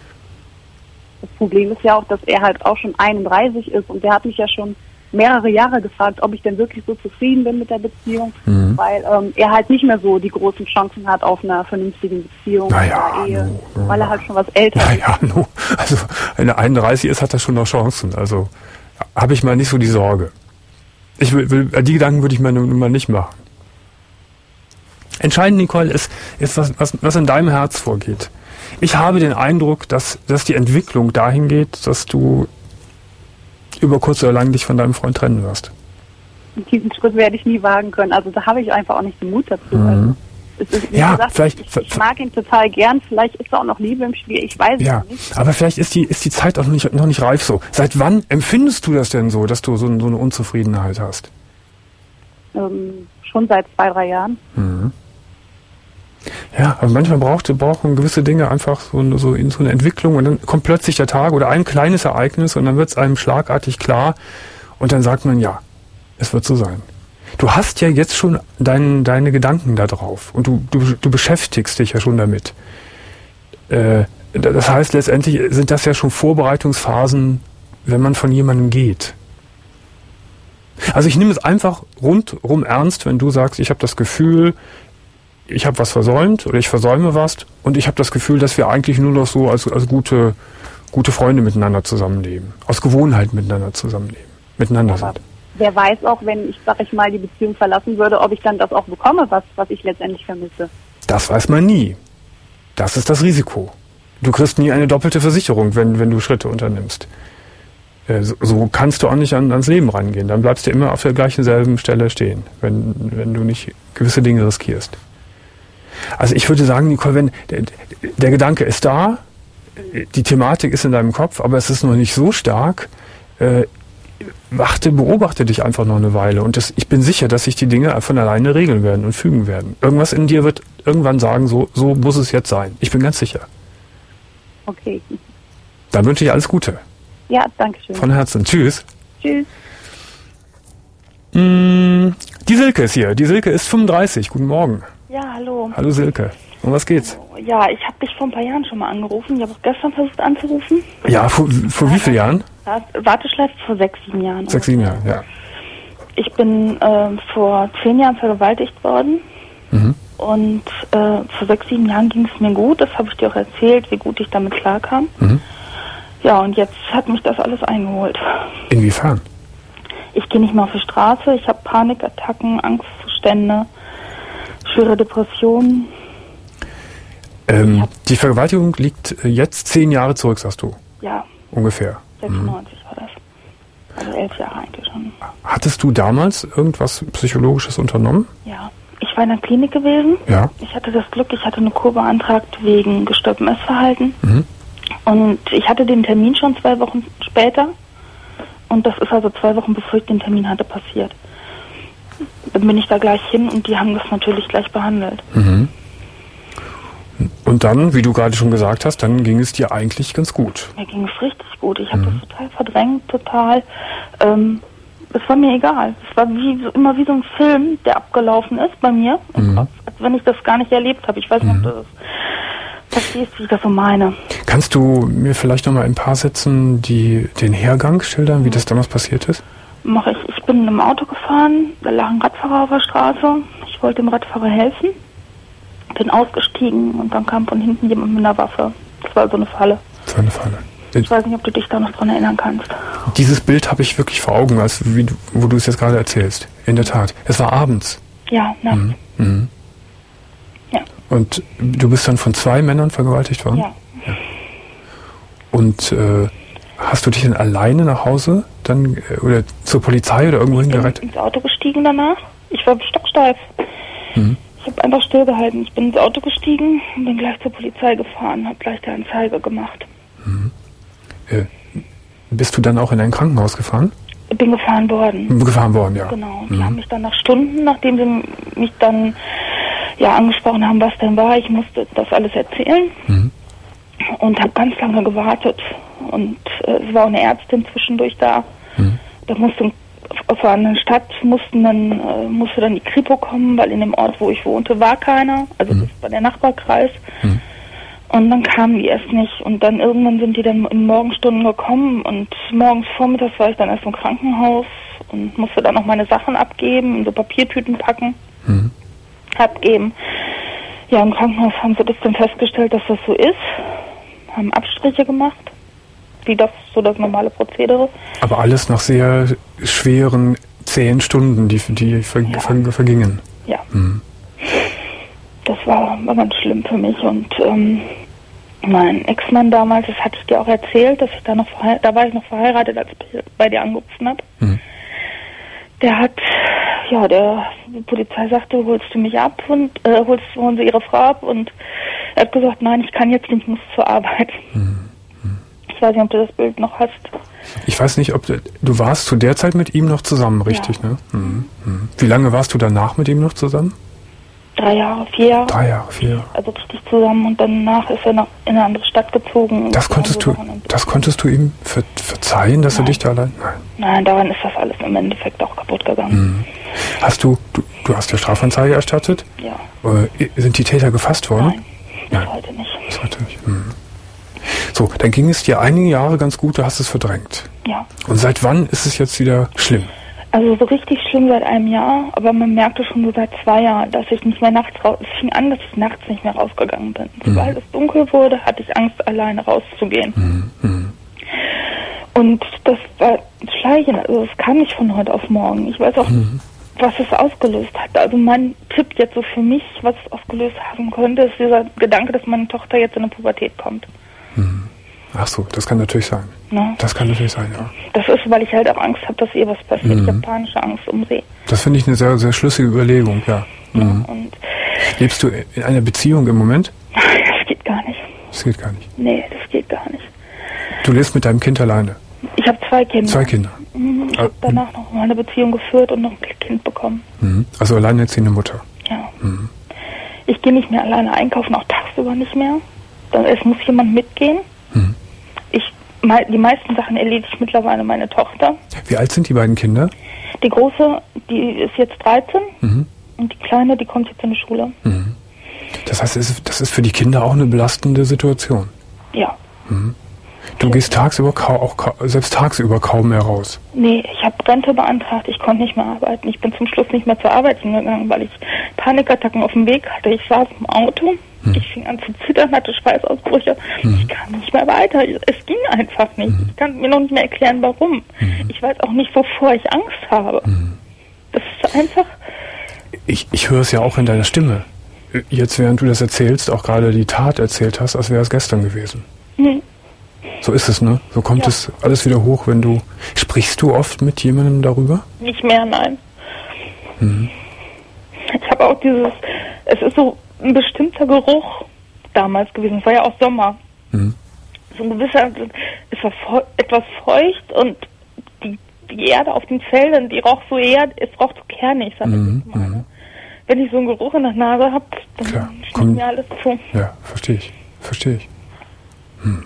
Das Problem ist ja auch, dass er halt auch schon einunddreißig ist und der hat mich ja schon mehrere Jahre gefragt, ob ich denn wirklich so zufrieden bin mit der Beziehung, mhm. weil ähm, er halt nicht mehr so die großen Chancen hat auf einer vernünftigen Beziehung naja, oder Ehe, no, no, weil er halt schon was älter naja, ist. No. Also wenn er einunddreißig ist, hat er schon noch Chancen. Also habe ich mal nicht so die Sorge. Ich will, will die Gedanken würde ich mir nun mal nicht machen. Entscheidend, Nicole, ist, ist was, was, was in deinem Herz vorgeht. Ich habe den Eindruck, dass, dass die Entwicklung dahin geht, dass du über kurz oder lang dich von deinem Freund trennen wirst. Diesen Schritt werde ich nie wagen können. Also da habe ich einfach auch nicht den Mut dazu. Mhm. Also, es ist, wie ja, gesagt, vielleicht, ich, ich mag ihn total gern. Vielleicht ist da auch noch Liebe im Spiel. Ich weiß ja, es nicht. Aber vielleicht ist die, ist die Zeit auch noch nicht, noch nicht reif so. Seit wann empfindest du das denn so, dass du so, so eine Unzufriedenheit hast? Ähm, schon seit zwei, drei Jahren. Mhm. Ja, aber manchmal braucht, brauchen gewisse Dinge einfach so, so in so eine Entwicklung und dann kommt plötzlich der Tag oder ein kleines Ereignis und dann wird es einem schlagartig klar und dann sagt man, ja, es wird so sein. Du hast ja jetzt schon dein, deine Gedanken da drauf und du, du, du beschäftigst dich ja schon damit. Äh, das heißt, letztendlich sind das ja schon Vorbereitungsphasen, wenn man von jemandem geht. Also ich nehme es einfach rundrum ernst, wenn du sagst, ich habe das Gefühl, ich habe was versäumt oder ich versäume was und ich habe das Gefühl, dass wir eigentlich nur noch so als, als gute, gute Freunde miteinander zusammenleben. Aus Gewohnheit miteinander zusammenleben. Miteinander Aber sind. Wer weiß auch, wenn ich, sag ich mal, die Beziehung verlassen würde, ob ich dann das auch bekomme, was, was ich letztendlich vermisse. Das weiß man nie. Das ist das Risiko. Du kriegst nie eine doppelte Versicherung, wenn, wenn du Schritte unternimmst. Äh, so, so kannst du auch nicht an, ans Leben rangehen. Dann bleibst du immer auf der gleichen selben Stelle stehen, wenn, wenn du nicht gewisse Dinge riskierst. Also ich würde sagen, Nicole, wenn der, der Gedanke ist da, die Thematik ist in deinem Kopf, aber es ist noch nicht so stark, äh, warte, beobachte dich einfach noch eine Weile und das, ich bin sicher, dass sich die Dinge von alleine regeln werden und fügen werden. Irgendwas in dir wird irgendwann sagen, so, so muss es jetzt sein. Ich bin ganz sicher. Okay. Dann wünsche ich alles Gute. Ja, danke schön. Von Herzen. Tschüss. Tschüss. Mm, die Silke ist hier. Die Silke ist fünfunddreißig. Guten Morgen. Ja, hallo. Hallo Silke. Um was geht's? Ja, ich habe dich vor ein paar Jahren schon mal angerufen. Ich habe auch gestern versucht anzurufen. Ja, vor, vor wie vielen Jahren? Ja, Warteschleife vor sechs, sieben Jahren. Sechs, sieben Jahren, ja. Ich bin äh, vor zehn Jahren vergewaltigt worden. Mhm. Und äh, vor sechs, sieben Jahren ging es mir gut. Das habe ich dir auch erzählt, wie gut ich damit klarkam. Mhm. Ja, und jetzt hat mich das alles eingeholt. Inwiefern? Ich gehe nicht mehr auf die Straße. Ich habe Panikattacken, Angstzustände, schwere Depressionen. Ähm, die Vergewaltigung liegt jetzt zehn Jahre zurück, sagst du? Ja. Ungefähr. sechsundneunzig mhm. war das. Also elf Jahre eigentlich schon. Hattest du damals irgendwas Psychologisches unternommen? Ja. Ich war in der Klinik gewesen. Ja. Ich hatte das Glück, ich hatte eine Kur beantragt wegen gestörtem Essverhalten. Mhm. Und ich hatte den Termin schon zwei Wochen später. Und das ist also zwei Wochen, bevor ich den Termin hatte, passiert. Dann bin ich da gleich hin und die haben das natürlich gleich behandelt. Mhm. Und dann, wie du gerade schon gesagt hast, dann ging es dir eigentlich ganz gut. Mir ging es richtig gut. Ich habe mhm. das total verdrängt, total. Ähm, es war mir egal. Es war wie so, immer wie so ein Film, der abgelaufen ist bei mir im mhm. Kopf, als wenn ich das gar nicht erlebt habe. Ich weiß nicht, mhm. ob du das verstehst, wie ich das so meine. Kannst du mir vielleicht noch mal in ein paar Sätzen die, den Hergang schildern, wie das damals passiert ist? mache ich. Ich bin im Auto gefahren, da lag ein Radfahrer auf der Straße. Ich wollte dem Radfahrer helfen, bin ausgestiegen und dann kam von hinten jemand mit einer Waffe. Das war so eine Falle. Das war eine Falle. Ich weiß nicht, ob du dich da noch dran erinnern kannst. Dieses Bild habe ich wirklich vor Augen, als wie du, wo du es jetzt gerade erzählst. In der Tat. Es war abends. Ja, nachts. Mhm. Mhm. Ja. Und du bist dann von zwei Männern vergewaltigt worden? Ja. Ja. Und äh, hast du dich dann alleine nach Hause dann äh, oder zur Polizei oder irgendwo hingerettet? Ich bin ins Auto gestiegen danach. Ich war stocksteif. Mhm. Ich habe einfach stillgehalten. Ich bin ins Auto gestiegen und bin gleich zur Polizei gefahren, habe gleich die Anzeige gemacht. Mhm. Äh, bist du dann auch in ein Krankenhaus gefahren? Ich bin gefahren worden. Gefahren worden, ja. Genau. Die mhm. haben mich dann nach Stunden, nachdem sie mich dann ja angesprochen haben, was denn war, ich musste das alles erzählen mhm. und habe ganz lange gewartet. Und äh, es war auch eine Ärztin zwischendurch da. Mhm. Da musste auf einer anderen Stadt mussten dann äh, musste dann die Kripo kommen, weil in dem Ort, wo ich wohnte, war keiner. Also mhm. das war der Nachbarkreis. Mhm. Und dann kamen die erst nicht. Und dann irgendwann sind die dann in Morgenstunden gekommen. Und morgens vormittags war ich dann erst im Krankenhaus und musste dann noch meine Sachen abgeben, in so Papiertüten packen, mhm. abgeben. Ja, im Krankenhaus haben sie das dann festgestellt, dass das so ist. Haben Abstriche gemacht, wie das so das normale Prozedere. Aber alles nach sehr schweren, zehn Stunden, die, die ver, ja. ver, vergingen. Ja. Mhm. Das war, war ganz schlimm für mich. Und ähm, mein Ex-Mann damals, das hatte ich dir auch erzählt, dass ich da noch verhe- da war ich noch verheiratet, als ich bei dir angerufen habe. Mhm. Der hat, ja, der die Polizei sagte, holst du mich ab und äh, holst holen sie ihre Frau ab, und er hat gesagt, nein, ich kann jetzt nicht, ich muss zur Arbeit. Mhm. Ich weiß nicht, ob du das Bild noch hast. Ich weiß nicht, ob du, du warst zu der Zeit mit ihm noch zusammen, richtig, ja. ne? Mhm. Mhm. Wie lange warst du danach mit ihm noch zusammen? Drei Jahre, vier Jahre. Drei Jahre, vier Jahre. Also richtig zusammen, und danach ist er noch in eine andere Stadt gezogen. Das konntest du, das konntest du ihm ver- verzeihen, dass Nein. er dich da allein... Nein. Nein, daran ist das alles im Endeffekt auch kaputt gegangen. Mhm. Hast du, du, du hast ja Strafanzeige erstattet? Ja. Äh, sind die Täter gefasst worden? Nein, bis Nein. heute nicht. Bis heute nicht. Mhm. So, dann ging es dir einige Jahre ganz gut, du hast es verdrängt. Ja. Und seit wann ist es jetzt wieder schlimm? Also so richtig schlimm seit einem Jahr, aber man merkte schon so seit zwei Jahren, dass ich nicht mehr nachts raus... Es fing an, dass ich nachts nicht mehr rausgegangen bin. Sobald mhm. es dunkel wurde, hatte ich Angst, alleine rauszugehen. Mhm. Mhm. Und das war Schleichen, also es kam nicht von heute auf morgen. Ich weiß auch, mhm. was es ausgelöst hat. Also mein Tipp jetzt so für mich, was es ausgelöst haben könnte, ist dieser Gedanke, dass meine Tochter jetzt in eine Pubertät kommt. Mhm. Ach so, das kann natürlich sein. Na? Das kann natürlich sein, ja. Das ist, weil ich halt auch Angst habe, dass ihr was passiert. Mhm. Ich habe panische Angst um sie. Das finde ich eine sehr, sehr schlüssige Überlegung, ja. Mhm. Ja, und lebst du in einer Beziehung im Moment? Das geht gar nicht. Das geht gar nicht. Nee, das geht gar nicht. Du lebst mit deinem Kind alleine? Ich habe zwei Kinder. Zwei Kinder. Mhm, ich habe Ah, danach noch mal eine Beziehung geführt und noch ein Kind bekommen. Mhm. Also alleinerziehende Mutter. Ja. Mhm. Ich gehe nicht mehr alleine einkaufen, auch tagsüber nicht mehr. Dann, es muss jemand mitgehen. Mhm. Ich, mei- die meisten Sachen erledigt mittlerweile meine Tochter. Wie alt sind die beiden Kinder? Die Große, die ist jetzt dreizehn Mhm. und die Kleine, die kommt jetzt in die Schule. Mhm. Das heißt, es ist- das ist für die Kinder auch eine belastende Situation. Ja. Mhm. Du gehst tagsüber kau- auch kau- selbst tagsüber kaum mehr raus. Nee, ich habe Rente beantragt, ich konnte nicht mehr arbeiten. Ich bin zum Schluss nicht mehr zur Arbeit hingegangen, weil ich Panikattacken auf dem Weg hatte. Ich saß im Auto, hm. ich fing an zu zittern, hatte Schweißausbrüche. Hm. Ich kam nicht mehr weiter. Es ging einfach nicht. Hm. Ich kann mir noch nicht mehr erklären, warum. Hm. Ich weiß auch nicht, wovor ich Angst habe. Hm. Das ist einfach... Ich, ich höre es ja auch in deiner Stimme. Jetzt, während du das erzählst, auch gerade die Tat erzählt hast, als wäre es gestern gewesen. Hm. So ist es, ne? So kommt ja. es alles wieder hoch, wenn du... Sprichst du oft mit jemandem darüber? Nicht mehr, nein. Mhm. Ich habe auch dieses... Es ist so ein bestimmter Geruch damals gewesen. Es war ja auch Sommer. Mhm. So ein gewisser... Es war feu- etwas feucht und die, die Erde auf den Feldern, die roch so eher... Es roch so kernig, sag ich Mhm. jetzt mal. Mhm. Wenn ich so einen Geruch in der Nase habe, dann Klar. schmeckt Komm. mir alles zu. Ja, verstehe ich. Verstehe ich. Hm.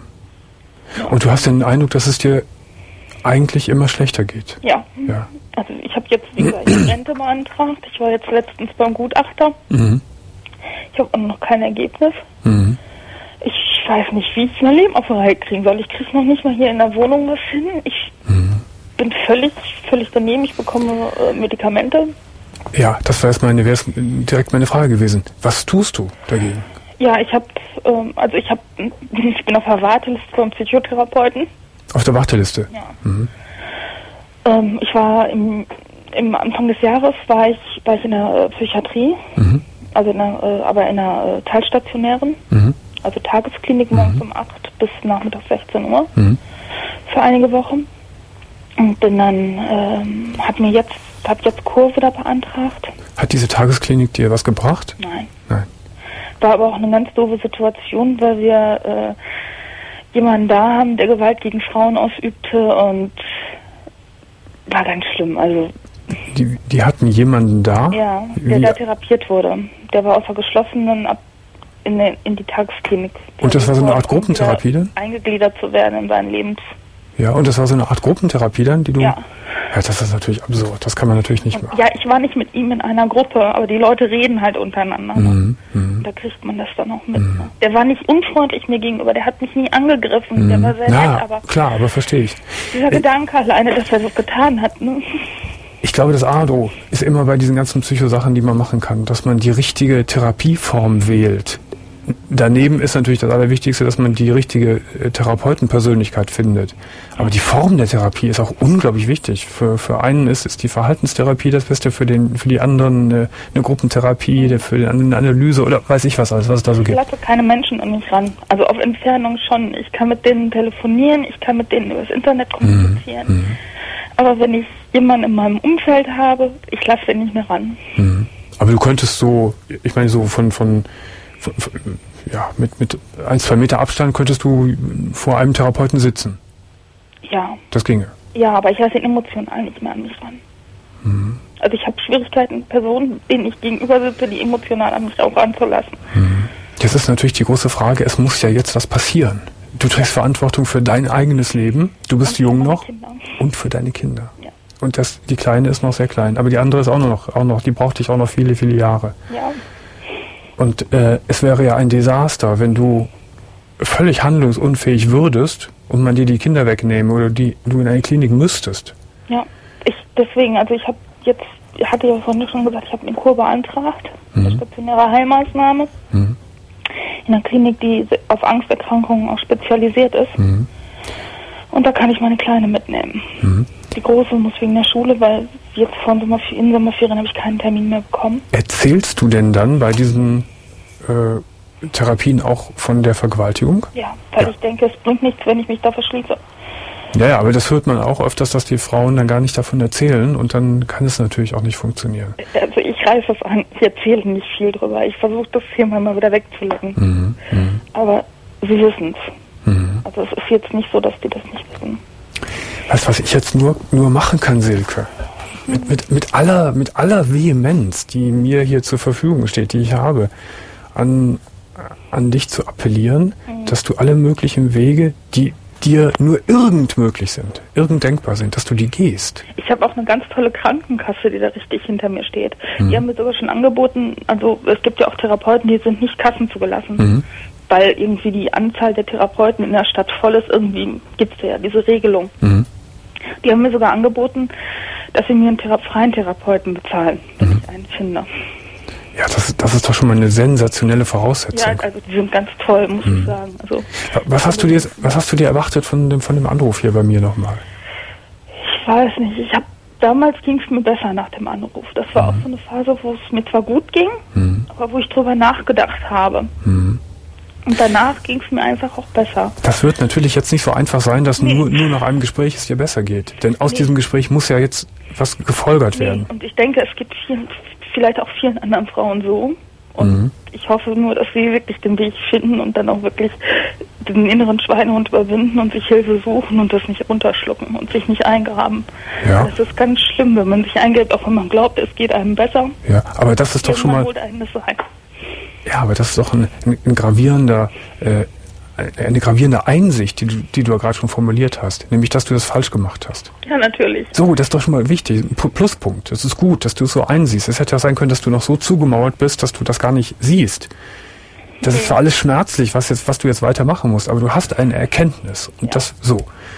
Und du hast den Eindruck, dass es dir eigentlich immer schlechter geht. Ja. Ja. Also ich habe jetzt, wie gesagt, die Rente beantragt. Ich war jetzt letztens beim Gutachter. Mhm. Ich habe noch kein Ergebnis. Mhm. Ich weiß nicht, wie ich mein Leben auf die Reihe kriegen soll. Ich kriege noch nicht mal hier in der Wohnung was hin. Ich, Mhm. bin völlig, völlig daneben. Ich bekomme äh, Medikamente. Ja, das wäre jetzt meine, wäre direkt meine Frage gewesen. Was tust du dagegen? Ja, ich habe, ähm, also ich habe, ich bin auf der Warteliste vom Psychotherapeuten. Auf der Warteliste? Ja. Mhm. Ähm, ich war im, im Anfang des Jahres war ich, war ich in der äh, Psychiatrie, mhm. also in der, äh, aber in der äh, teilstationären, mhm. also Tagesklinik morgens mhm. um acht bis nachmittags sechzehn Uhr mhm. für einige Wochen. Und bin dann, ähm, hat mir jetzt, hab jetzt Kur wieder beantragt. Hat diese Tagesklinik dir was gebracht? Nein. Nein. War aber auch eine ganz doofe Situation, weil wir äh, jemanden da haben, der Gewalt gegen Frauen ausübte und war ganz schlimm. Also die, die hatten jemanden da? Ja, der Wie? da therapiert wurde. Der war aus der geschlossenen ab in, den, in die Tagesklinik. Und das war so eine Art Gruppentherapie dann? Eingegliedert zu werden in sein Lebens. Ja, und das war so eine Art Gruppentherapie dann, die du... Ja. Ja, das ist natürlich absurd. Das kann man natürlich nicht machen. Ja, ich war nicht mit ihm in einer Gruppe, aber die Leute reden halt untereinander. Mhm, mhm. Da kriegt man das dann auch mit. Mhm. Ne? Der war nicht unfreundlich mir gegenüber, der hat mich nie angegriffen. Mhm. Der war sehr ja, nett, aber... klar, aber verstehe ich. Dieser ich, Gedanke alleine, dass er so getan hat, ne? Ich glaube, das A und O ist immer bei diesen ganzen Psychosachen, die man machen kann, dass man die richtige Therapieform wählt. Daneben ist natürlich das Allerwichtigste, dass man die richtige äh, Therapeutenpersönlichkeit findet. Aber die Form der Therapie ist auch unglaublich wichtig. Für, für einen ist, ist die Verhaltenstherapie das Beste, für den, für die anderen äh, eine Gruppentherapie, der für den anderen eine Analyse oder weiß ich was alles, was es da so gibt. Ich lasse keine Menschen an mich ran. Also auf Entfernung schon. Ich kann mit denen telefonieren, ich kann mit denen über das Internet kommunizieren. Mhm. Aber wenn ich jemanden in meinem Umfeld habe, ich lasse den nicht mehr ran. Mhm. Aber du könntest so, ich meine so von, von ja, mit, mit ein, zwei Meter Abstand könntest du vor einem Therapeuten sitzen. Ja. Das ginge. Ja, aber ich lasse ihn emotional nicht mehr an mich ran. Mhm. Also ich habe Schwierigkeiten, Personen, denen ich gegenüber sitze, die emotional an mich auch ranzulassen. Mhm. Jetzt ist natürlich die große Frage, es muss ja jetzt was passieren. Du trägst Verantwortung für dein eigenes Leben, du bist jung noch Kinder. Und für deine Kinder. Ja. Und das, die Kleine ist noch sehr klein, aber die andere ist auch noch, auch noch, die braucht dich auch noch viele, viele Jahre. Ja. Und äh, es wäre ja ein Desaster, wenn du völlig handlungsunfähig würdest und man dir die Kinder wegnehmen oder die du in eine Klinik müsstest. Ja, ich deswegen, also ich habe jetzt, hatte ja vorhin schon gesagt, ich habe eine Kur beantragt, mhm. eine stationäre Heilmaßnahme, mhm. in einer Klinik, die auf Angsterkrankungen auch spezialisiert ist. Mhm. Und da kann ich meine Kleine mitnehmen. Mhm. Die Große muss wegen der Schule, weil jetzt vor in Sommerferien habe ich keinen Termin mehr bekommen. Erzählst du denn dann bei diesen äh, Therapien auch von der Vergewaltigung? Ja, weil ja. ich denke, es bringt nichts, wenn ich mich da verschließe. Ja, ja, aber das hört man auch öfters, dass die Frauen dann gar nicht davon erzählen und dann kann es natürlich auch nicht funktionieren. Also ich reiße es an, ich erzähle nicht viel drüber. Ich versuche das Thema mal wieder wegzulecken. Mhm, mh. Aber sie wissen es. Mhm. Also es ist jetzt nicht so, dass die das nicht wissen. Weißt du, was ich jetzt nur, nur machen kann, Silke? Mit, mit, mit, aller, mit aller Vehemenz, die mir hier zur Verfügung steht, die ich habe, an, an dich zu appellieren, mhm. dass du alle möglichen Wege, die dir nur irgend möglich sind, irgend denkbar sind, dass du die gehst. Ich habe auch eine ganz tolle Krankenkasse, die da richtig hinter mir steht. Mhm. Die haben mir sogar schon angeboten, also es gibt ja auch Therapeuten, die sind nicht kassenzugelassen. Mhm. Weil irgendwie die Anzahl der Therapeuten in der Stadt voll ist, irgendwie gibt es ja diese Regelung. Mhm. Die haben mir sogar angeboten, dass sie mir einen Thera- freien Therapeuten bezahlen, wenn mhm. ich einen finde. Ja, das, das ist doch schon mal eine sensationelle Voraussetzung. Ja, also die sind ganz toll, muss mhm. ich sagen. Also, was hast du dir, was hast du dir erwartet von dem, von dem Anruf hier bei mir nochmal? Ich weiß nicht. Ich habe damals ging es mir besser nach dem Anruf. Das war mhm. auch so eine Phase, wo es mir zwar gut ging, mhm. aber wo ich drüber nachgedacht habe. Mhm. Und danach ging es mir einfach auch besser. Das wird natürlich jetzt nicht so einfach sein, dass nee. nur, nur nach einem Gespräch es dir besser geht. Denn aus nee. diesem Gespräch muss ja jetzt was gefolgert nee. werden. Und ich denke, es gibt vielen, vielleicht auch vielen anderen Frauen so. Und mhm. ich hoffe nur, dass sie wirklich den Weg finden und dann auch wirklich den inneren Schweinehund überwinden und sich Hilfe suchen und das nicht runterschlucken und sich nicht eingraben. Ja. Das ist ganz schlimm, wenn man sich eingräbt, auch wenn man glaubt, es geht einem besser. Ja, aber das ist doch schon mal... holt einen das ein. Ja, aber das ist doch ein, ein, ein gravierender, äh, eine gravierende Einsicht, die du, die du ja gerade schon formuliert hast, nämlich, dass du das falsch gemacht hast. Ja, natürlich. So, das ist doch schon mal wichtig, ein Pluspunkt. Das ist gut, dass du es so einsiehst. Es hätte ja sein können, dass du noch so zugemauert bist, dass du das gar nicht siehst. Das okay. ist zwar alles schmerzlich, was jetzt, was du jetzt weitermachen musst, aber du hast eine Erkenntnis und ja. das so.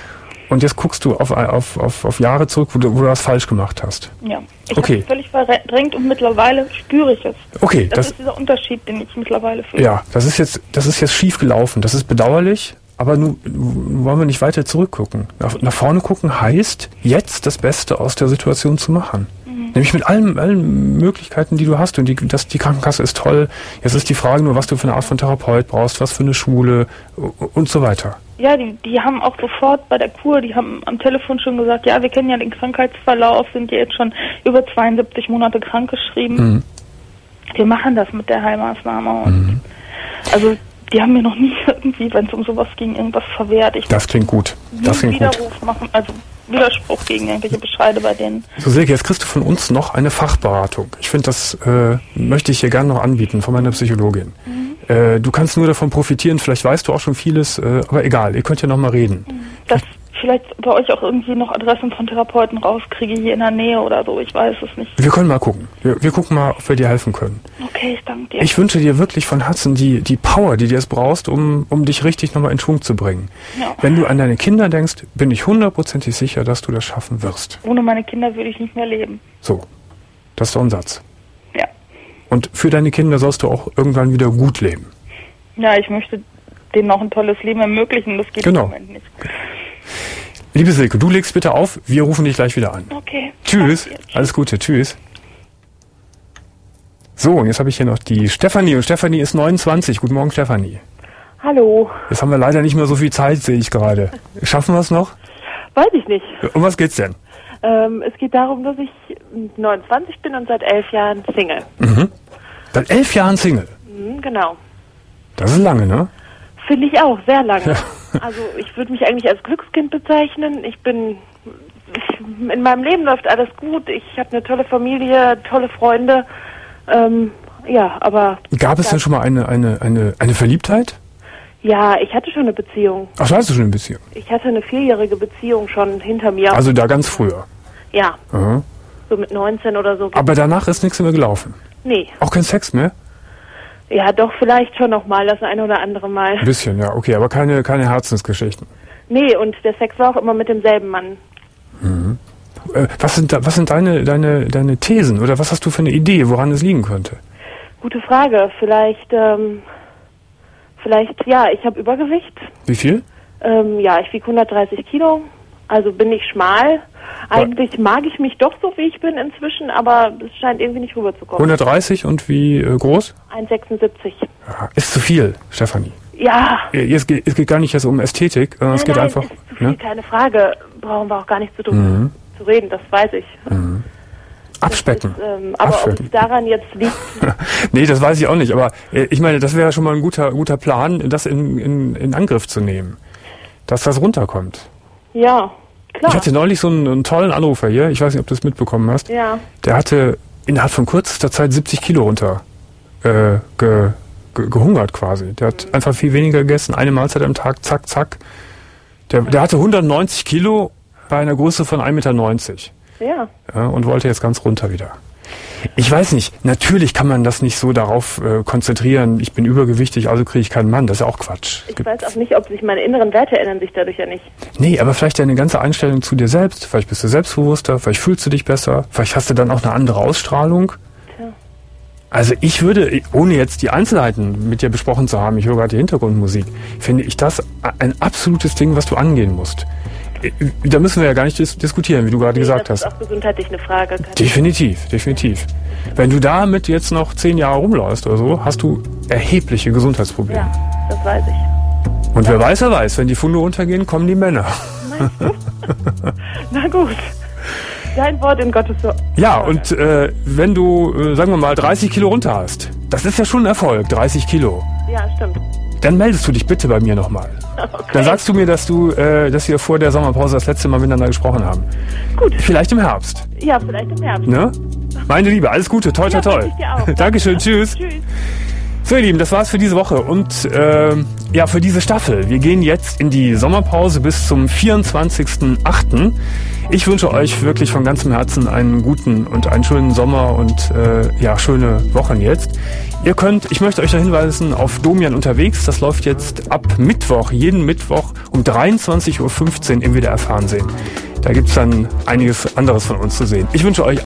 Und jetzt guckst du auf, auf, auf, auf Jahre zurück, wo du, wo du was falsch gemacht hast. Ja, ich okay. habe es völlig verdrängt und mittlerweile spüre ich es. Okay, das, das ist dieser Unterschied, den ich mittlerweile fühle. Ja, das ist jetzt, das ist jetzt schief gelaufen. Das ist bedauerlich, aber nun wollen wir nicht weiter zurückgucken. Nach, nach vorne gucken heißt, jetzt das Beste aus der Situation zu machen. Mhm. Nämlich mit allen, allen Möglichkeiten, die du hast. Und die, das, die Krankenkasse ist toll. Jetzt ist die Frage nur, was du für eine Art von Therapeut brauchst, was für eine Schule und so weiter. Ja, die, die haben auch sofort bei der Kur, die haben am Telefon schon gesagt, ja, wir kennen ja den Krankheitsverlauf, sind ja jetzt schon über zweiundsiebzig Monate krankgeschrieben. Mhm. Wir machen das mit der Heilmaßnahme. Und mhm. also die haben mir noch nie irgendwie, wenn es um sowas ging, irgendwas verwehrt. Ich das klingt gut. Das klingt Widerruf gut. machen, also Widerspruch gegen irgendwelche Bescheide bei denen. So, Silke, jetzt kriegst du von uns noch eine Fachberatung. Ich finde, das äh, möchte ich hier gerne noch anbieten von meiner Psychologin. Mhm. Äh, du kannst nur davon profitieren, vielleicht weißt du auch schon vieles, äh, aber egal, ihr könnt ja noch mal reden. Dass vielleicht bei euch auch irgendwie noch Adressen von Therapeuten rauskriege hier in der Nähe oder so, ich weiß es nicht. Wir können mal gucken. Wir, wir gucken mal, ob wir dir helfen können. Okay, ich danke dir. Ich wünsche dir wirklich von Herzen die, die Power, die du jetzt brauchst, um, um dich richtig nochmal in Schwung zu bringen. Ja. Wenn du an deine Kinder denkst, bin ich hundertprozentig sicher, dass du das schaffen wirst. Ohne meine Kinder würde ich nicht mehr leben. So, das ist doch ein Satz. Ja. Und für deine Kinder sollst du auch irgendwann wieder gut leben. Ja, ich möchte denen noch ein tolles Leben ermöglichen, das geht genau. im Moment nicht. Liebe Silke, du legst bitte auf, wir rufen dich gleich wieder an. Okay. Tschüss, alles Gute, tschüss. So, und jetzt habe ich hier noch die Stefanie, und Stefanie ist neunundzwanzig. Guten Morgen, Stefanie. Hallo. Jetzt haben wir leider nicht mehr so viel Zeit, sehe ich gerade. Schaffen wir es noch? Weiß ich nicht. Um was geht's denn? Ähm, es geht darum, dass ich neunundzwanzig bin und seit elf Jahren Single. Mhm. Seit elf Jahren Single? Mhm, genau. Das ist lange, ne? Finde ich auch, sehr lange. Ja. Also ich würde mich eigentlich als Glückskind bezeichnen. Ich bin, ich, in meinem Leben läuft alles gut. Ich habe eine tolle Familie, tolle Freunde. Ähm, ja, aber... Gab es denn schon mal eine, eine, eine, eine Verliebtheit? Ja, ich hatte schon eine Beziehung. Ach, da hast du schon eine Beziehung? Ich hatte eine vierjährige Beziehung schon hinter mir. Also da ganz früher? Ja. Aha. So mit neunzehn oder so. Aber danach ist nichts mehr gelaufen? Nee. Auch kein Sex mehr? Ja, doch, vielleicht schon noch mal, das eine oder andere Mal. Ein bisschen, ja, okay, aber keine, keine Herzensgeschichten. Nee, und der Sex war auch immer mit demselben Mann. Mhm. Äh, was sind, da, was sind deine, deine, deine Thesen oder was hast du für eine Idee, woran es liegen könnte? Gute Frage. Vielleicht, ähm, vielleicht, ja, ich habe Übergewicht. Wie viel? Ähm, ja, ich wiege hundertdreißig Kilo, also bin ich schmal. Eigentlich mag ich mich doch so, wie ich bin inzwischen, aber es scheint irgendwie nicht rüberzukommen. hundertdreißig und wie äh, groß? eins Komma sechsundsiebzig. Ja, ist zu viel, Stefanie. Ja. Es geht, es geht gar nicht jetzt um Ästhetik, sondern es geht nein, einfach... Ist zu viel, ne? keine Frage. Brauchen wir auch gar nicht zu, tun, Mhm. zu reden, das weiß ich. Mhm. Abspecken. Das ist, ähm, aber ob es daran jetzt liegt... Nee, das weiß ich auch nicht, aber äh, ich meine, das wäre schon mal ein guter, guter Plan, das in, in, in Angriff zu nehmen. Dass das runterkommt. Ja, klar. Ich hatte neulich so einen, einen tollen Anrufer hier, ich weiß nicht, ob du es mitbekommen hast. Ja. Der hatte innerhalb von kürzester Zeit siebzig Kilo runter äh, ge, ge, gehungert quasi. Der hat mhm. einfach viel weniger gegessen, eine Mahlzeit am Tag, zack, zack. Der, der hatte hundertneunzig Kilo bei einer Größe von ein Meter neunzig. Ja. Ja. Und wollte jetzt ganz runter wieder. Ich weiß nicht, natürlich kann man das nicht so darauf äh, konzentrieren, ich bin übergewichtig, also kriege ich keinen Mann, das ist ja auch Quatsch. Ich weiß auch nicht, ob sich meine inneren Werte ändern sich dadurch ja nicht. Nee, aber vielleicht deine ganze Einstellung zu dir selbst, vielleicht bist du selbstbewusster, vielleicht fühlst du dich besser, vielleicht hast du dann auch eine andere Ausstrahlung. Tja. Also ich würde, ohne jetzt die Einzelheiten mit dir besprochen zu haben, ich höre gerade die Hintergrundmusik, finde ich das ein absolutes Ding, was du angehen musst. Da müssen wir ja gar nicht dis- diskutieren, wie du gerade nee, gesagt das hast. Das ist auch gesundheitlich eine Frage. Definitiv, definitiv. Wenn du damit jetzt noch zehn Jahre rumläufst oder so, hast du erhebliche Gesundheitsprobleme. Ja, das weiß ich. Und wer weiß, wer weiß, wenn die Funde untergehen, kommen die Männer. Meinst du? Na gut. Dein Wort in Gottes Wort. Ja, und äh, wenn du, äh, sagen wir mal, dreißig Kilo runter hast, das ist ja schon ein Erfolg, dreißig Kilo. Ja, stimmt. Dann meldest du dich bitte bei mir nochmal. Okay. Dann sagst du mir, dass du, äh, dass wir vor der Sommerpause das letzte Mal miteinander gesprochen haben. Gut. Vielleicht im Herbst. Ja, vielleicht im Herbst. Ne? Meine Liebe, alles Gute, toi toi toi. Ja, wünsche ich dir auch. Dankeschön, tschüss. Tschüss. So ihr Lieben, das war's für diese Woche und äh, ja für diese Staffel. Wir gehen jetzt in die Sommerpause bis zum vierundzwanzigsten achten Ich wünsche euch wirklich von ganzem Herzen einen guten und einen schönen Sommer und äh, ja schöne Wochen jetzt. Ihr könnt, ich möchte euch da hinweisen, auf Domian unterwegs. Das läuft jetzt ab Mittwoch, jeden Mittwoch um dreiundzwanzig Uhr fünfzehn im W D R Fernsehen. Da gibt's dann einiges anderes von uns zu sehen. Ich wünsche euch